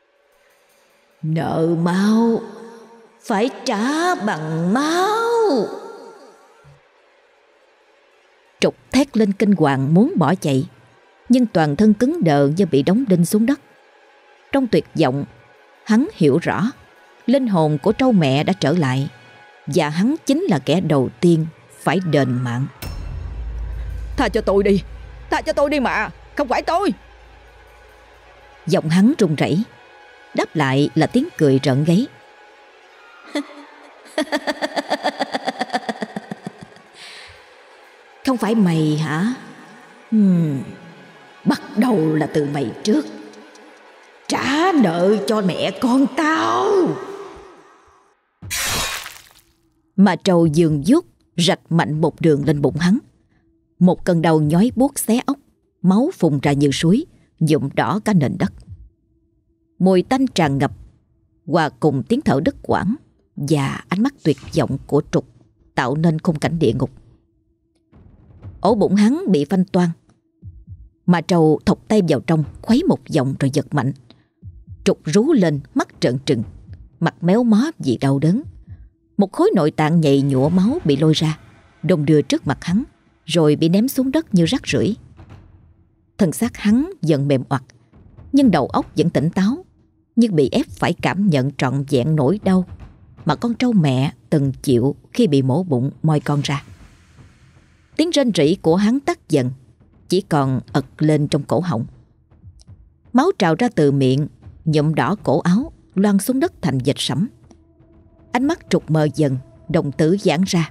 Nợ máu phải trả bằng máu. Trục thét lên kinh hoàng muốn bỏ chạy, nhưng toàn thân cứng đờ như bị đóng đinh xuống đất. Trong tuyệt vọng, hắn hiểu rõ linh hồn của trâu mẹ đã trở lại, và hắn chính là kẻ đầu tiên phải đền mạng. Tha cho tôi đi, tha cho tôi đi mà, không phải tôi. Giọng hắn run rẩy, đáp lại là tiếng cười rợn gáy. Không phải mày hả? Hmm, bắt đầu là từ mày trước. Trả nợ cho mẹ con tao. Mà trầu giường vuốt rạch mạnh một đường lên bụng hắn. Một cơn đau nhói buốt xé ốc, máu phun ra như suối, nhuộm đỏ cả nền đất. Mùi tanh tràn ngập, hòa cùng tiếng thở đứt quãng và ánh mắt tuyệt vọng của Trục tạo nên khung cảnh địa ngục. Ổ bụng hắn bị phanh toang. Mà trầu thọc tay vào trong, khuấy một vòng rồi giật mạnh. Trục rú lên, mắt trợn trừng, mặt méo mó vì đau đớn. Một khối nội tạng nhầy nhụa máu bị lôi ra, đong đưa trước mặt hắn, rồi bị ném xuống đất như rác rưởi. Thân xác hắn dần mềm oặt, nhưng đầu óc vẫn tỉnh táo, nhưng bị ép phải cảm nhận trọn vẹn nỗi đau mà con trâu mẹ từng chịu khi bị mổ bụng moi con ra. Tiếng rên rỉ của hắn tắt dần, chỉ còn ật lên trong cổ họng. Máu trào ra từ miệng, nhuộm đỏ cổ áo, loang xuống đất thành vệt sẫm. Ánh mắt Trục mờ dần, đồng tử giãn ra.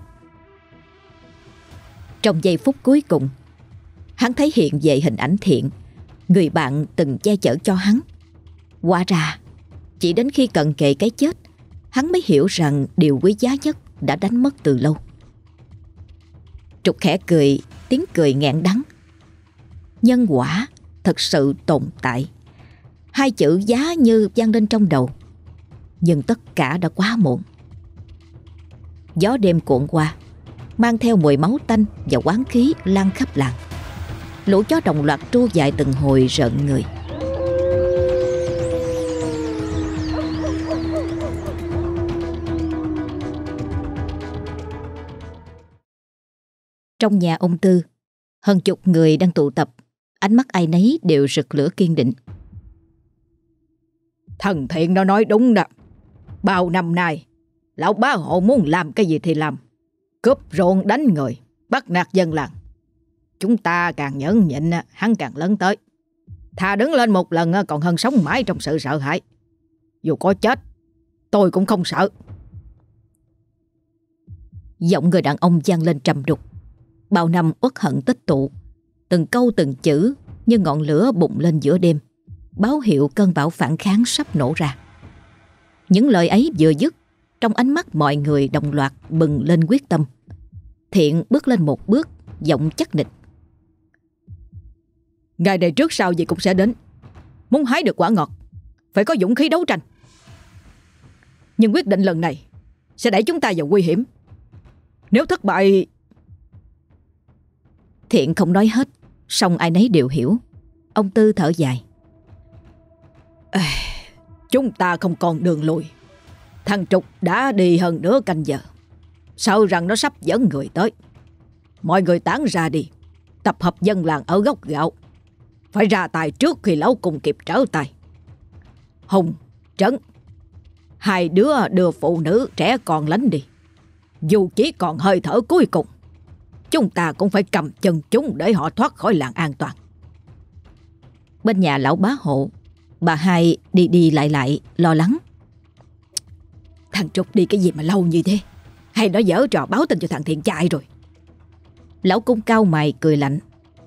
Trong giây phút cuối cùng, hắn thấy hiện về hình ảnh Thiện, người bạn từng che chở cho hắn. Hóa ra, chỉ đến khi cận kề cái chết, hắn mới hiểu rằng điều quý giá nhất đã đánh mất từ lâu. Trục khẽ cười, tiếng cười nghẹn đắng. Nhân quả thật sự tồn tại. Hai chữ giá như vang lên trong đầu. Nhưng tất cả đã quá muộn. Gió đêm cuộn qua, mang theo mùi máu tanh và oán khí lan khắp làng. Lũ chó đồng loạt tru dài từng hồi rợn người. Trong nhà ông Tư, hơn chục người đang tụ tập, ánh mắt ai nấy đều rực lửa kiên định. Thằng Thiện nó nói đúng đó. Bao năm nay, lão bá hộ muốn làm cái gì thì làm. Cướp ruộng, đánh người, bắt nạt dân làng. Chúng ta càng nhẫn nhịn, hắn càng lớn tới. Thà đứng lên một lần còn hơn sống mãi trong sự sợ hãi. Dù có chết, tôi cũng không sợ. Giọng người đàn ông vang lên trầm đục. Bao năm uất hận tích tụ, từng câu từng chữ như ngọn lửa bùng lên giữa đêm, báo hiệu cơn bão phản kháng sắp nổ ra. Những lời ấy vừa dứt, trong ánh mắt mọi người đồng loạt bừng lên quyết tâm. Thiện bước lên một bước, giọng chắc nịch. Ngày này trước sau gì cũng sẽ đến. Muốn hái được quả ngọt, phải có dũng khí đấu tranh. Nhưng quyết định lần này sẽ đẩy chúng ta vào nguy hiểm. Nếu thất bại... Thiện không nói hết, song ai nấy đều hiểu. Ông Tư thở dài. À, chúng ta không còn đường lùi. Thằng Trục đã đi hơn nửa canh giờ, sợ rằng nó sắp dẫn người tới. Mọi người tán ra đi, tập hợp dân làng ở gốc gạo. Phải ra tay trước khi lão cùng kịp trở tay. Hùng, Trấn, hai đứa đưa phụ nữ trẻ con lánh đi. Dù chỉ còn hơi thở cuối cùng, chúng ta cũng phải cầm chân chúng để họ thoát khỏi làng an toàn. Bên nhà lão bá hộ, bà hai đi đi lại lại lo lắng. Thằng Trục đi cái gì mà lâu như thế? Hay nó giở trò báo tin cho thằng Thiện chạy rồi? Lão Cung cau mày cười lạnh.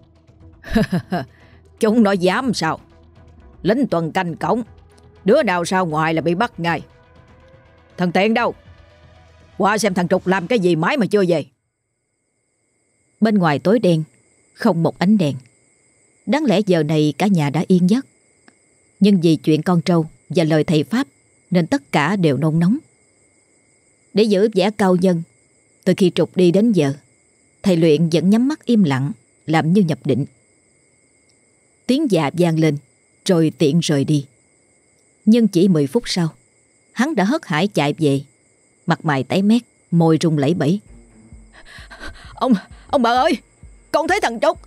Chúng nó dám sao? Lính tuần canh cổng, đứa nào sao ngoài là bị bắt ngay. Thằng Tiện đâu? Qua xem thằng Trục làm cái gì mãi mà chưa về. Bên ngoài tối đen, không một ánh đèn. Đáng lẽ giờ này cả nhà đã yên giấc. Nhưng vì chuyện con trâu và lời thầy Pháp nên tất cả đều nôn nóng. Để giữ vẻ cao nhân, từ khi Trục đi đến giờ, thầy Luyện vẫn nhắm mắt im lặng, làm như nhập định. Tiếng dạ vang lên, rồi Tiện rời đi. Nhưng chỉ mười phút sau, hắn đã hớt hải chạy về, mặt mày tái mét, môi run lẩy bẩy. Ông, ông bà ơi, con thấy thằng Trục.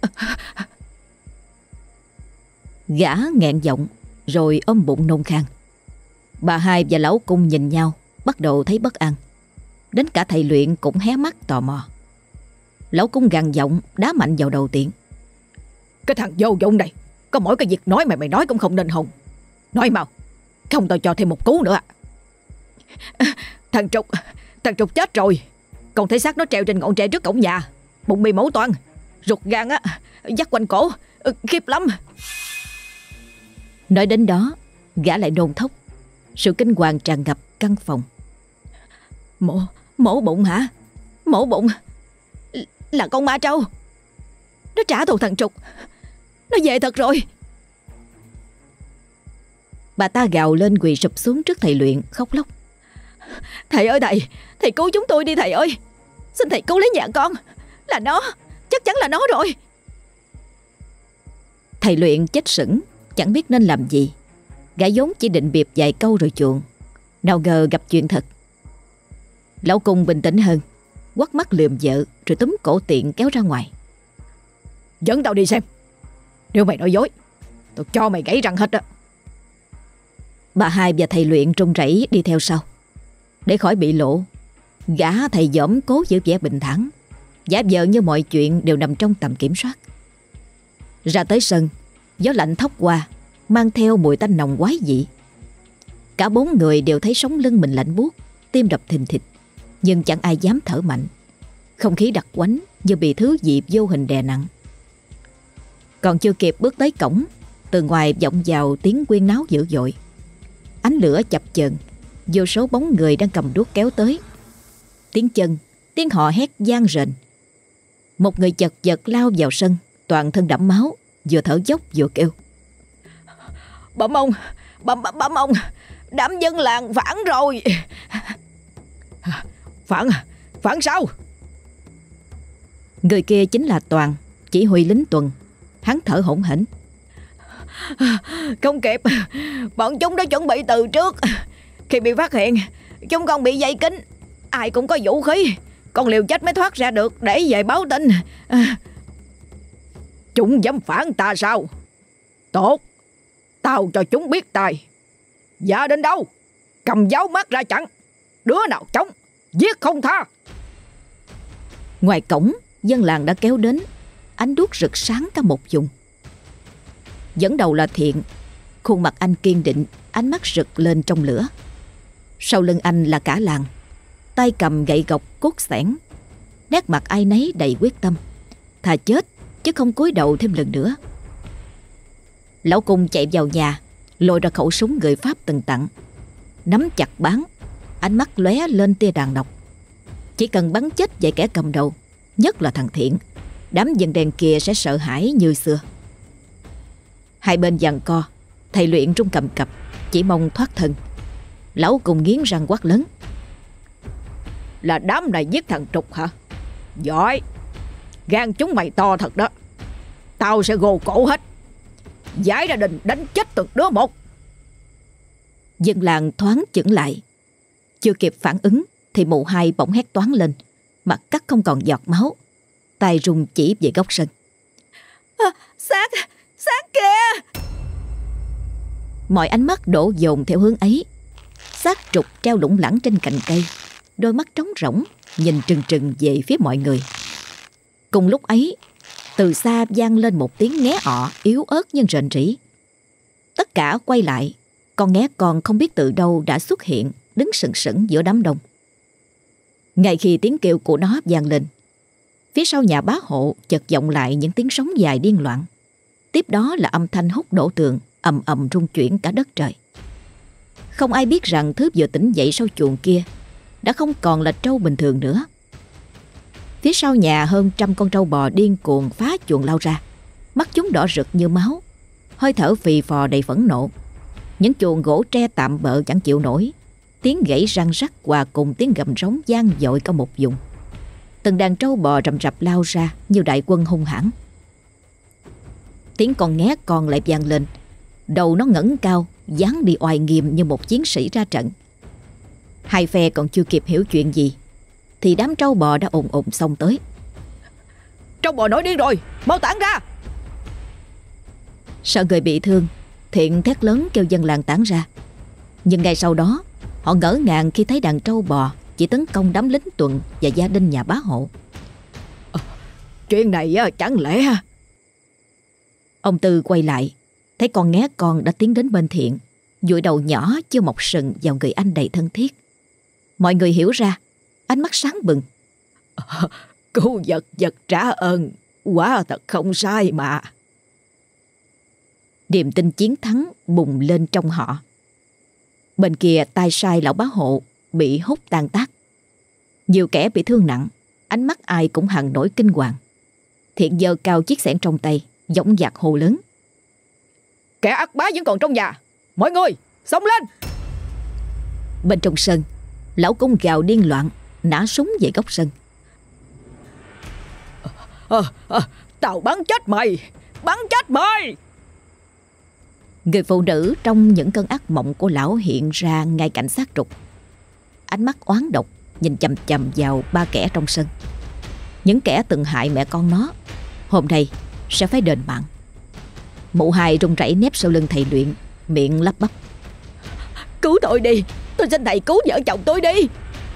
Gã nghẹn giọng, rồi ôm bụng nôn khan. Bà hai và lão Cung nhìn nhau, bắt đầu thấy bất an. Đến cả thầy luyện cũng hé mắt tò mò. Lão Cung gằn giọng đá mạnh vào đầu Tiện. Cái thằng vô dụng này, có mỗi cái việc nói mày mày nói cũng không nên hồn. Nói mau, không tao cho thêm một cú nữa. À, thằng Trục Thằng Trục chết rồi. Còn thấy xác nó treo trên ngọn tre trước cổng nhà, bụng bị máu toan, ruột gan á dắt quanh cổ, khiếp lắm. Nói đến đó, gã lại nôn thốc. Sự kinh hoàng tràn ngập căn phòng. Mổ, mổ bụng hả? Mổ bụng là con ma trâu. Nó trả thù thằng Trục. Nó về thật rồi. Bà ta gào lên quỳ sụp xuống trước thầy Luyện khóc lóc. Thầy ơi thầy, thầy cứu chúng tôi đi thầy ơi. Xin thầy cứu lấy nhà con. Là nó, chắc chắn là nó rồi. Thầy Luyện chết sững, chẳng biết nên làm gì. Gã vốn chỉ định biệp vài câu rồi chuộng, nào ngờ gặp chuyện thật. Lão Cung bình tĩnh hơn, quắt mắt lườm vợ rồi túm cổ Tiện kéo ra ngoài. Dẫn tao đi xem. Nếu mày nói dối, tao cho mày gãy răng hết á. Bà Hai và thầy Luyện run rẩy đi theo sau. Để khỏi bị lộ, gã thầy dõm cố giữ vẻ bình thản, giả vờ như mọi chuyện đều nằm trong tầm kiểm soát. Ra tới sân, gió lạnh thốc qua, mang theo mùi tanh nồng quái dị. Cả bốn người đều thấy sống lưng mình lạnh buốt, tim đập thình thịch, nhưng chẳng ai dám thở mạnh. Không khí đặc quánh như bị thứ gì vô hình đè nặng. Còn chưa kịp bước tới cổng, từ ngoài vọng vào tiếng quyên náo dữ dội. Ánh lửa chập chờn, vô số bóng người đang cầm đuốc kéo tới. Tiếng chân, tiếng họ hét vang rền. Một người chật vật lao vào sân, toàn thân đẫm máu, vừa thở dốc vừa kêu: Bẩm ông, bẩm bẩm ông, đám dân làng phản rồi. Phản? Phản sao? Người kia chính là Toàn, chỉ huy lính tuần. Hắn thở hổn hển. Không kịp, bọn chúng đã chuẩn bị từ trước. Khi bị phát hiện, chúng con bị dây kín, ai cũng có vũ khí, con liều chết mới thoát ra được để về báo tin. Chúng dám phản ta sao? Tốt, tao cho chúng biết tài. Dạ đến đâu, cầm giáo mát ra chặn. Đứa nào chống, giết không tha. Ngoài cổng, dân làng đã kéo đến, ánh đuốc rực sáng cả một vùng. Dẫn đầu là Thiện, khuôn mặt anh kiên định, ánh mắt rực lên trong lửa. Sau lưng anh là cả làng, tay cầm gậy gộc cốt xẻng, nét mặt ai nấy đầy quyết tâm, thà chết chứ không cúi đầu thêm lần nữa. Lão Cung chạy vào nhà, lôi ra khẩu súng người Pháp từng tặng, nắm chặt báng, ánh mắt lóe lên tia đàn độc. Chỉ cần bắn chết vài kẻ cầm đầu, nhất là thằng Thiện, đám dân đen kia sẽ sợ hãi như xưa. Hai bên giằng co, thầy Luyện run cầm cập, chỉ mong thoát thân. Lão Cung nghiến răng quát lớn: Là đám này giết thằng Trục hả? Giỏi, gan chúng mày to thật đó. Tao sẽ gô cổ hết, giải gia đình đánh chết từng đứa một. Dân làng thoáng chững lại. Chưa kịp phản ứng thì mụ Hai bỗng hét toáng lên, mặt cắt không còn giọt máu, tay run chỉ về góc sân. À, xác, xác kìa! Mọi ánh mắt đổ dồn theo hướng ấy. Xác Trục treo lủng lẳng trên cành cây, đôi mắt trống rỗng nhìn trừng trừng về phía mọi người. Cùng lúc ấy, từ xa vang lên một tiếng nghé ọ yếu ớt nhưng rền rĩ. Tất cả quay lại, con nghé con không biết từ đâu đã xuất hiện, đứng sừng sững giữa đám đông. Ngay khi tiếng kêu của nó vang lên, phía sau nhà bá hộ chợt vọng lại những tiếng sóng dài điên loạn. Tiếp đó là âm thanh húc đổ tường, ầm ầm rung chuyển cả đất trời. Không ai biết rằng thứ vừa tỉnh dậy sau chuồng kia đã không còn là trâu bình thường nữa. Phía sau nhà hơn trăm con trâu bò điên cuồng phá chuồng lao ra, mắt chúng đỏ rực như máu, hơi thở phì phò đầy phẫn nộ. Những chuồng gỗ tre tạm bợ chẳng chịu nổi, tiếng gãy răng rắc hòa cùng tiếng gầm rống vang dội cả một vùng. Từng đàn trâu bò rầm rập lao ra như đại quân hung hãn. Tiếng con nghé con lại vang lên, đầu nó ngẩng cao, dáng đi oai nghiêm như một chiến sĩ ra trận. Hai phe còn chưa kịp hiểu chuyện gì thì đám trâu bò đã ồn ồn xông tới. Trâu bò nổi điên rồi, mau tản ra! Sợ người bị thương, Thiện thét lớn kêu dân làng tản ra. Nhưng ngay sau đó, họ ngỡ ngàng khi thấy đàn trâu bò chỉ tấn công đám lính tuần và gia đình nhà bá hộ. À, chuyện này chẳng lẽ... Ông Tư quay lại, thấy con nghé con đã tiến đến bên Thiện, dụi đầu nhỏ chưa mọc sừng vào người anh đầy thân thiết. Mọi người hiểu ra, ánh mắt sáng bừng. À, cứu vật vật trả ơn, quả thật không sai mà. Niềm tin chiến thắng bùng lên trong họ. Bên kia tay sai lão bá hộ bị hút tan tác. Nhiều kẻ bị thương nặng, ánh mắt ai cũng hằn nổi kinh hoàng. Thiện giơ cao chiếc xẻng trong tay, dõng dạc hô lớn: Kẻ ác bá vẫn còn trong nhà, mọi người xông lên! Bên trong sân, lão Cung gào điên loạn, nã súng về góc sân. à, à, Tao bắn chết mày, bắn chết mày! Người phụ nữ trong những cơn ác mộng của lão hiện ra ngay cạnh xác trục. Ánh mắt oán độc nhìn chằm chằm vào ba kẻ trong sân. Những kẻ từng hại mẹ con nó, hôm nay sẽ phải đền mạng. Mụ Hai run rẩy nép sau lưng thầy Luyện, miệng lắp bắp: Cứu tôi đi, tôi xin thầy cứu vợ chồng tôi đi.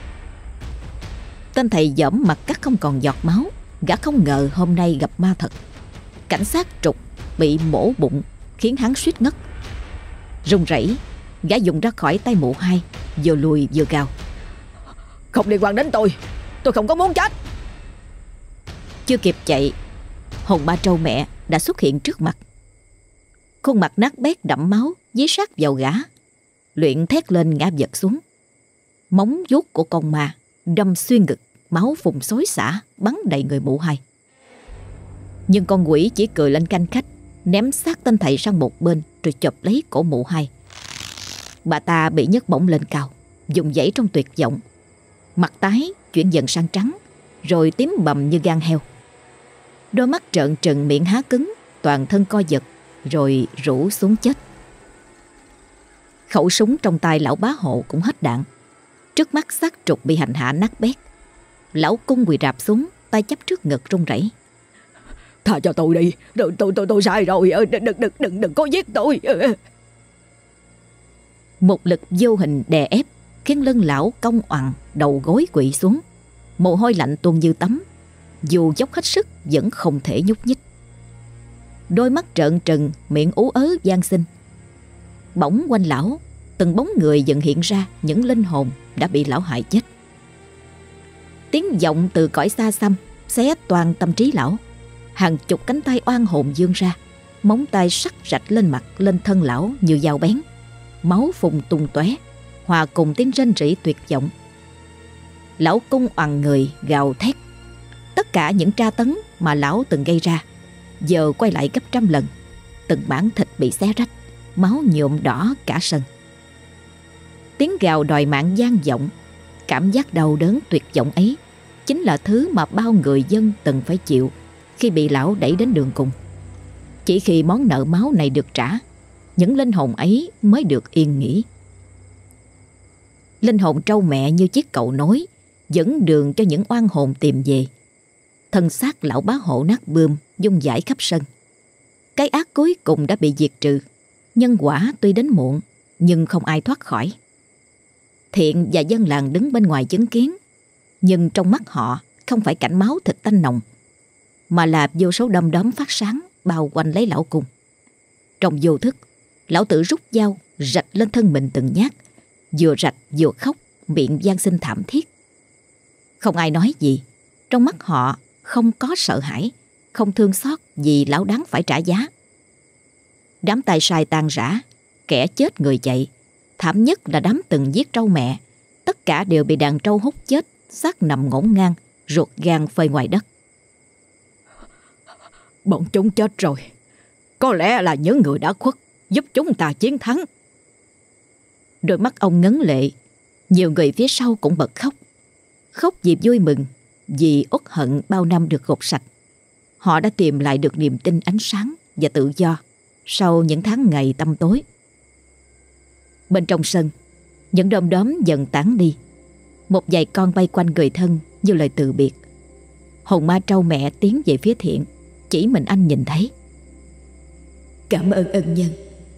Tên thầy dõm mặt cắt không còn giọt máu. Gã không ngờ hôm nay gặp ma thật. Cảnh sát trục bị mổ bụng khiến hắn suýt ngất. Run rẩy, gã dùng ra khỏi tay mụ Hai, vừa lùi vừa gào: Không liên quan đến tôi, tôi không có muốn chết. Chưa kịp chạy, hồn ma trâu mẹ đã xuất hiện trước mặt. Khuôn mặt nát bét đẫm máu dí sát vào gã. Luyện thét lên ngã vật xuống. Móng vuốt của con ma đâm xuyên ngực, máu phùng xối xả bắn đầy người mụ Hai. Nhưng con quỷ chỉ cười lên canh khách, ném xác tên thầy sang một bên rồi chộp lấy cổ mụ Hai. Bà ta bị nhấc bổng lên cao, dùng dãy trong tuyệt vọng. Mặt tái chuyển dần sang trắng, rồi tím bầm như gan heo. Đôi mắt trợn trừng, miệng há cứng, toàn thân co giật, rồi rũ xuống chết. Khẩu súng trong tay lão bá hộ cũng hết đạn. Trước mắt xác trục bị hành hạ nát bét. Lão Cung quỳ rạp xuống, tay chắp trước ngực run rẩy: Tha cho tôi đi, tôi tôi tôi, tôi sai rồi, đừng đừng đừng đừng đừng có giết tôi. Một lực vô hình đè ép khiến lưng lão cong oằn, đầu gối quỵ xuống. Mồ hôi lạnh tuôn như tắm, dù dốc hết sức vẫn không thể nhúc nhích. Đôi mắt trợn trừng, miệng ú ớ van xin. Bỗng quanh lão, từng bóng người dần hiện ra, những linh hồn đã bị lão hại chết. Tiếng vọng từ cõi xa xăm xé toàn tâm trí lão. Hàng chục cánh tay oan hồn vươn ra, móng tay sắc rạch lên mặt, lên thân lão như dao bén. Máu phùng tung tóe, hòa cùng tiếng rên rỉ tuyệt vọng. Lão Cung oằn người gào thét. Tất cả những tra tấn mà lão từng gây ra giờ quay lại gấp trăm lần. Từng mảng thịt bị xé rách, máu nhuộm đỏ cả sân. Tiếng gào đòi mạng vang vọng. Cảm giác đau đớn tuyệt vọng ấy chính là thứ mà bao người dân từng phải chịu khi bị lão đẩy đến đường cùng. Chỉ khi món nợ máu này được trả, những linh hồn ấy mới được yên nghỉ. Linh hồn trâu mẹ như chiếc cầu nối, dẫn đường cho những oan hồn tìm về. Thân xác lão bá hộ nát bươm, vung vãi khắp sân. Cái ác cuối cùng đã bị diệt trừ. Nhân quả tuy đến muộn, nhưng không ai thoát khỏi. Thiện và dân làng đứng bên ngoài chứng kiến, nhưng trong mắt họ không phải cảnh máu thịt tanh nồng, mà là vô số đom đóm phát sáng bao quanh lấy lão Cung. Trong vô thức, lão tự rút dao rạch lên thân mình từng nhát, vừa rạch vừa khóc, miệng van xin thảm thiết. Không ai nói gì, trong mắt họ không có sợ hãi, không thương xót vì lão đáng phải trả giá. Đám tay sai tan rã, kẻ chết người chạy. Thảm nhất là đám từng giết trâu mẹ. Tất cả đều bị đàn trâu hút chết, xác nằm ngổn ngang, ruột gan phơi ngoài đất. Bọn chúng chết rồi. Có lẽ là những người đã khuất giúp chúng ta chiến thắng. Đôi mắt ông ngấn lệ. Nhiều người phía sau cũng bật khóc. Khóc vì vui mừng, vì uất hận bao năm được gột sạch. Họ đã tìm lại được niềm tin, ánh sáng và tự do sau những tháng ngày tăm tối. Bên trong sân, những đom đóm dần tán đi. Một vài con bay quanh người thân như lời từ biệt. Hồn ma trâu mẹ tiến về phía Thiện, chỉ mình anh nhìn thấy. Cảm ơn ân nhân.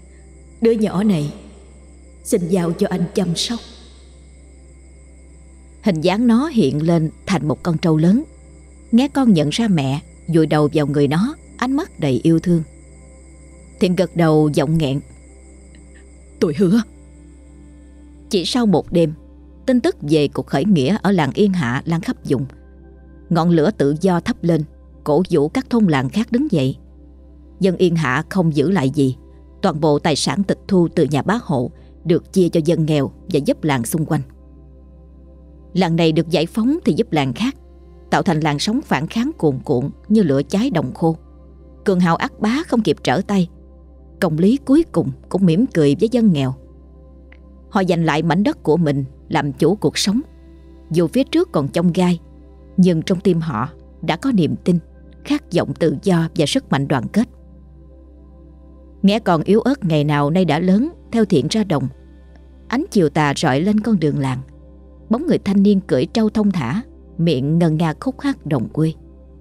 Đứa nhỏ này xin giao cho anh chăm sóc. Hình dáng nó hiện lên thành một con trâu lớn. Nghe con nhận ra mẹ, vùi đầu vào người nó, ánh mắt đầy yêu thương. Thiện gật đầu giọng nghẹn: Tôi hứa. Chỉ sau một đêm, tin tức về cuộc khởi nghĩa ở làng Yên Hạ lan khắp vùng. Ngọn lửa tự do thắp lên, cổ vũ các thôn làng khác đứng dậy. Dân Yên Hạ không giữ lại gì. Toàn bộ tài sản tịch thu từ nhà bá hộ được chia cho dân nghèo và giúp làng xung quanh. Làng này được giải phóng thì giúp làng khác, tạo thành làn sóng phản kháng cuồn cuộn như lửa cháy đồng khô. Cường hào ác bá không kịp trở tay. Công lý cuối cùng cũng mỉm cười với dân nghèo. Họ giành lại mảnh đất của mình, làm chủ cuộc sống. Dù phía trước còn chông gai, nhưng trong tim họ đã có niềm tin, khát vọng tự do và sức mạnh đoàn kết. Nghe còn yếu ớt ngày nào nay đã lớn, theo Thiện ra đồng. Ánh chiều tà rọi lên con đường làng. Bóng người thanh niên cưỡi trâu thông thả, miệng ngân nga khúc hát đồng quê.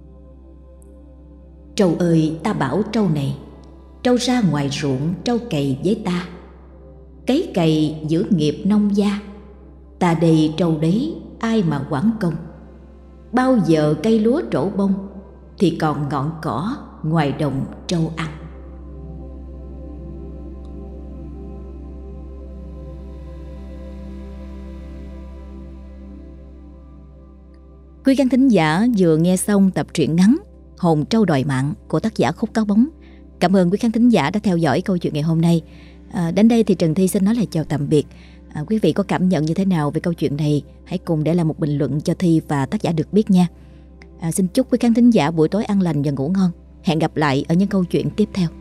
Trâu ơi, ta bảo trâu này, trâu ra ngoài ruộng trâu cày với ta. Cấy cày giữ nghiệp nông gia, ta đây trâu đấy ai mà quản công. Bao giờ cây lúa trổ bông, thì còn ngọn cỏ ngoài đồng trâu ăn. Quý khán thính giả vừa nghe xong tập truyện ngắn Hồn Trâu Đòi Mạng của tác giả Khúc Cáo Bóng. Cảm ơn quý khán thính giả đã theo dõi câu chuyện ngày hôm nay. À, đến đây thì Trần Thi xin nói lời chào tạm biệt. À, quý vị có cảm nhận như thế nào về câu chuyện này? Hãy cùng để lại một bình luận cho Thi và tác giả được biết nha. À, xin chúc quý khán thính giả buổi tối an lành và ngủ ngon. Hẹn gặp lại ở những câu chuyện tiếp theo.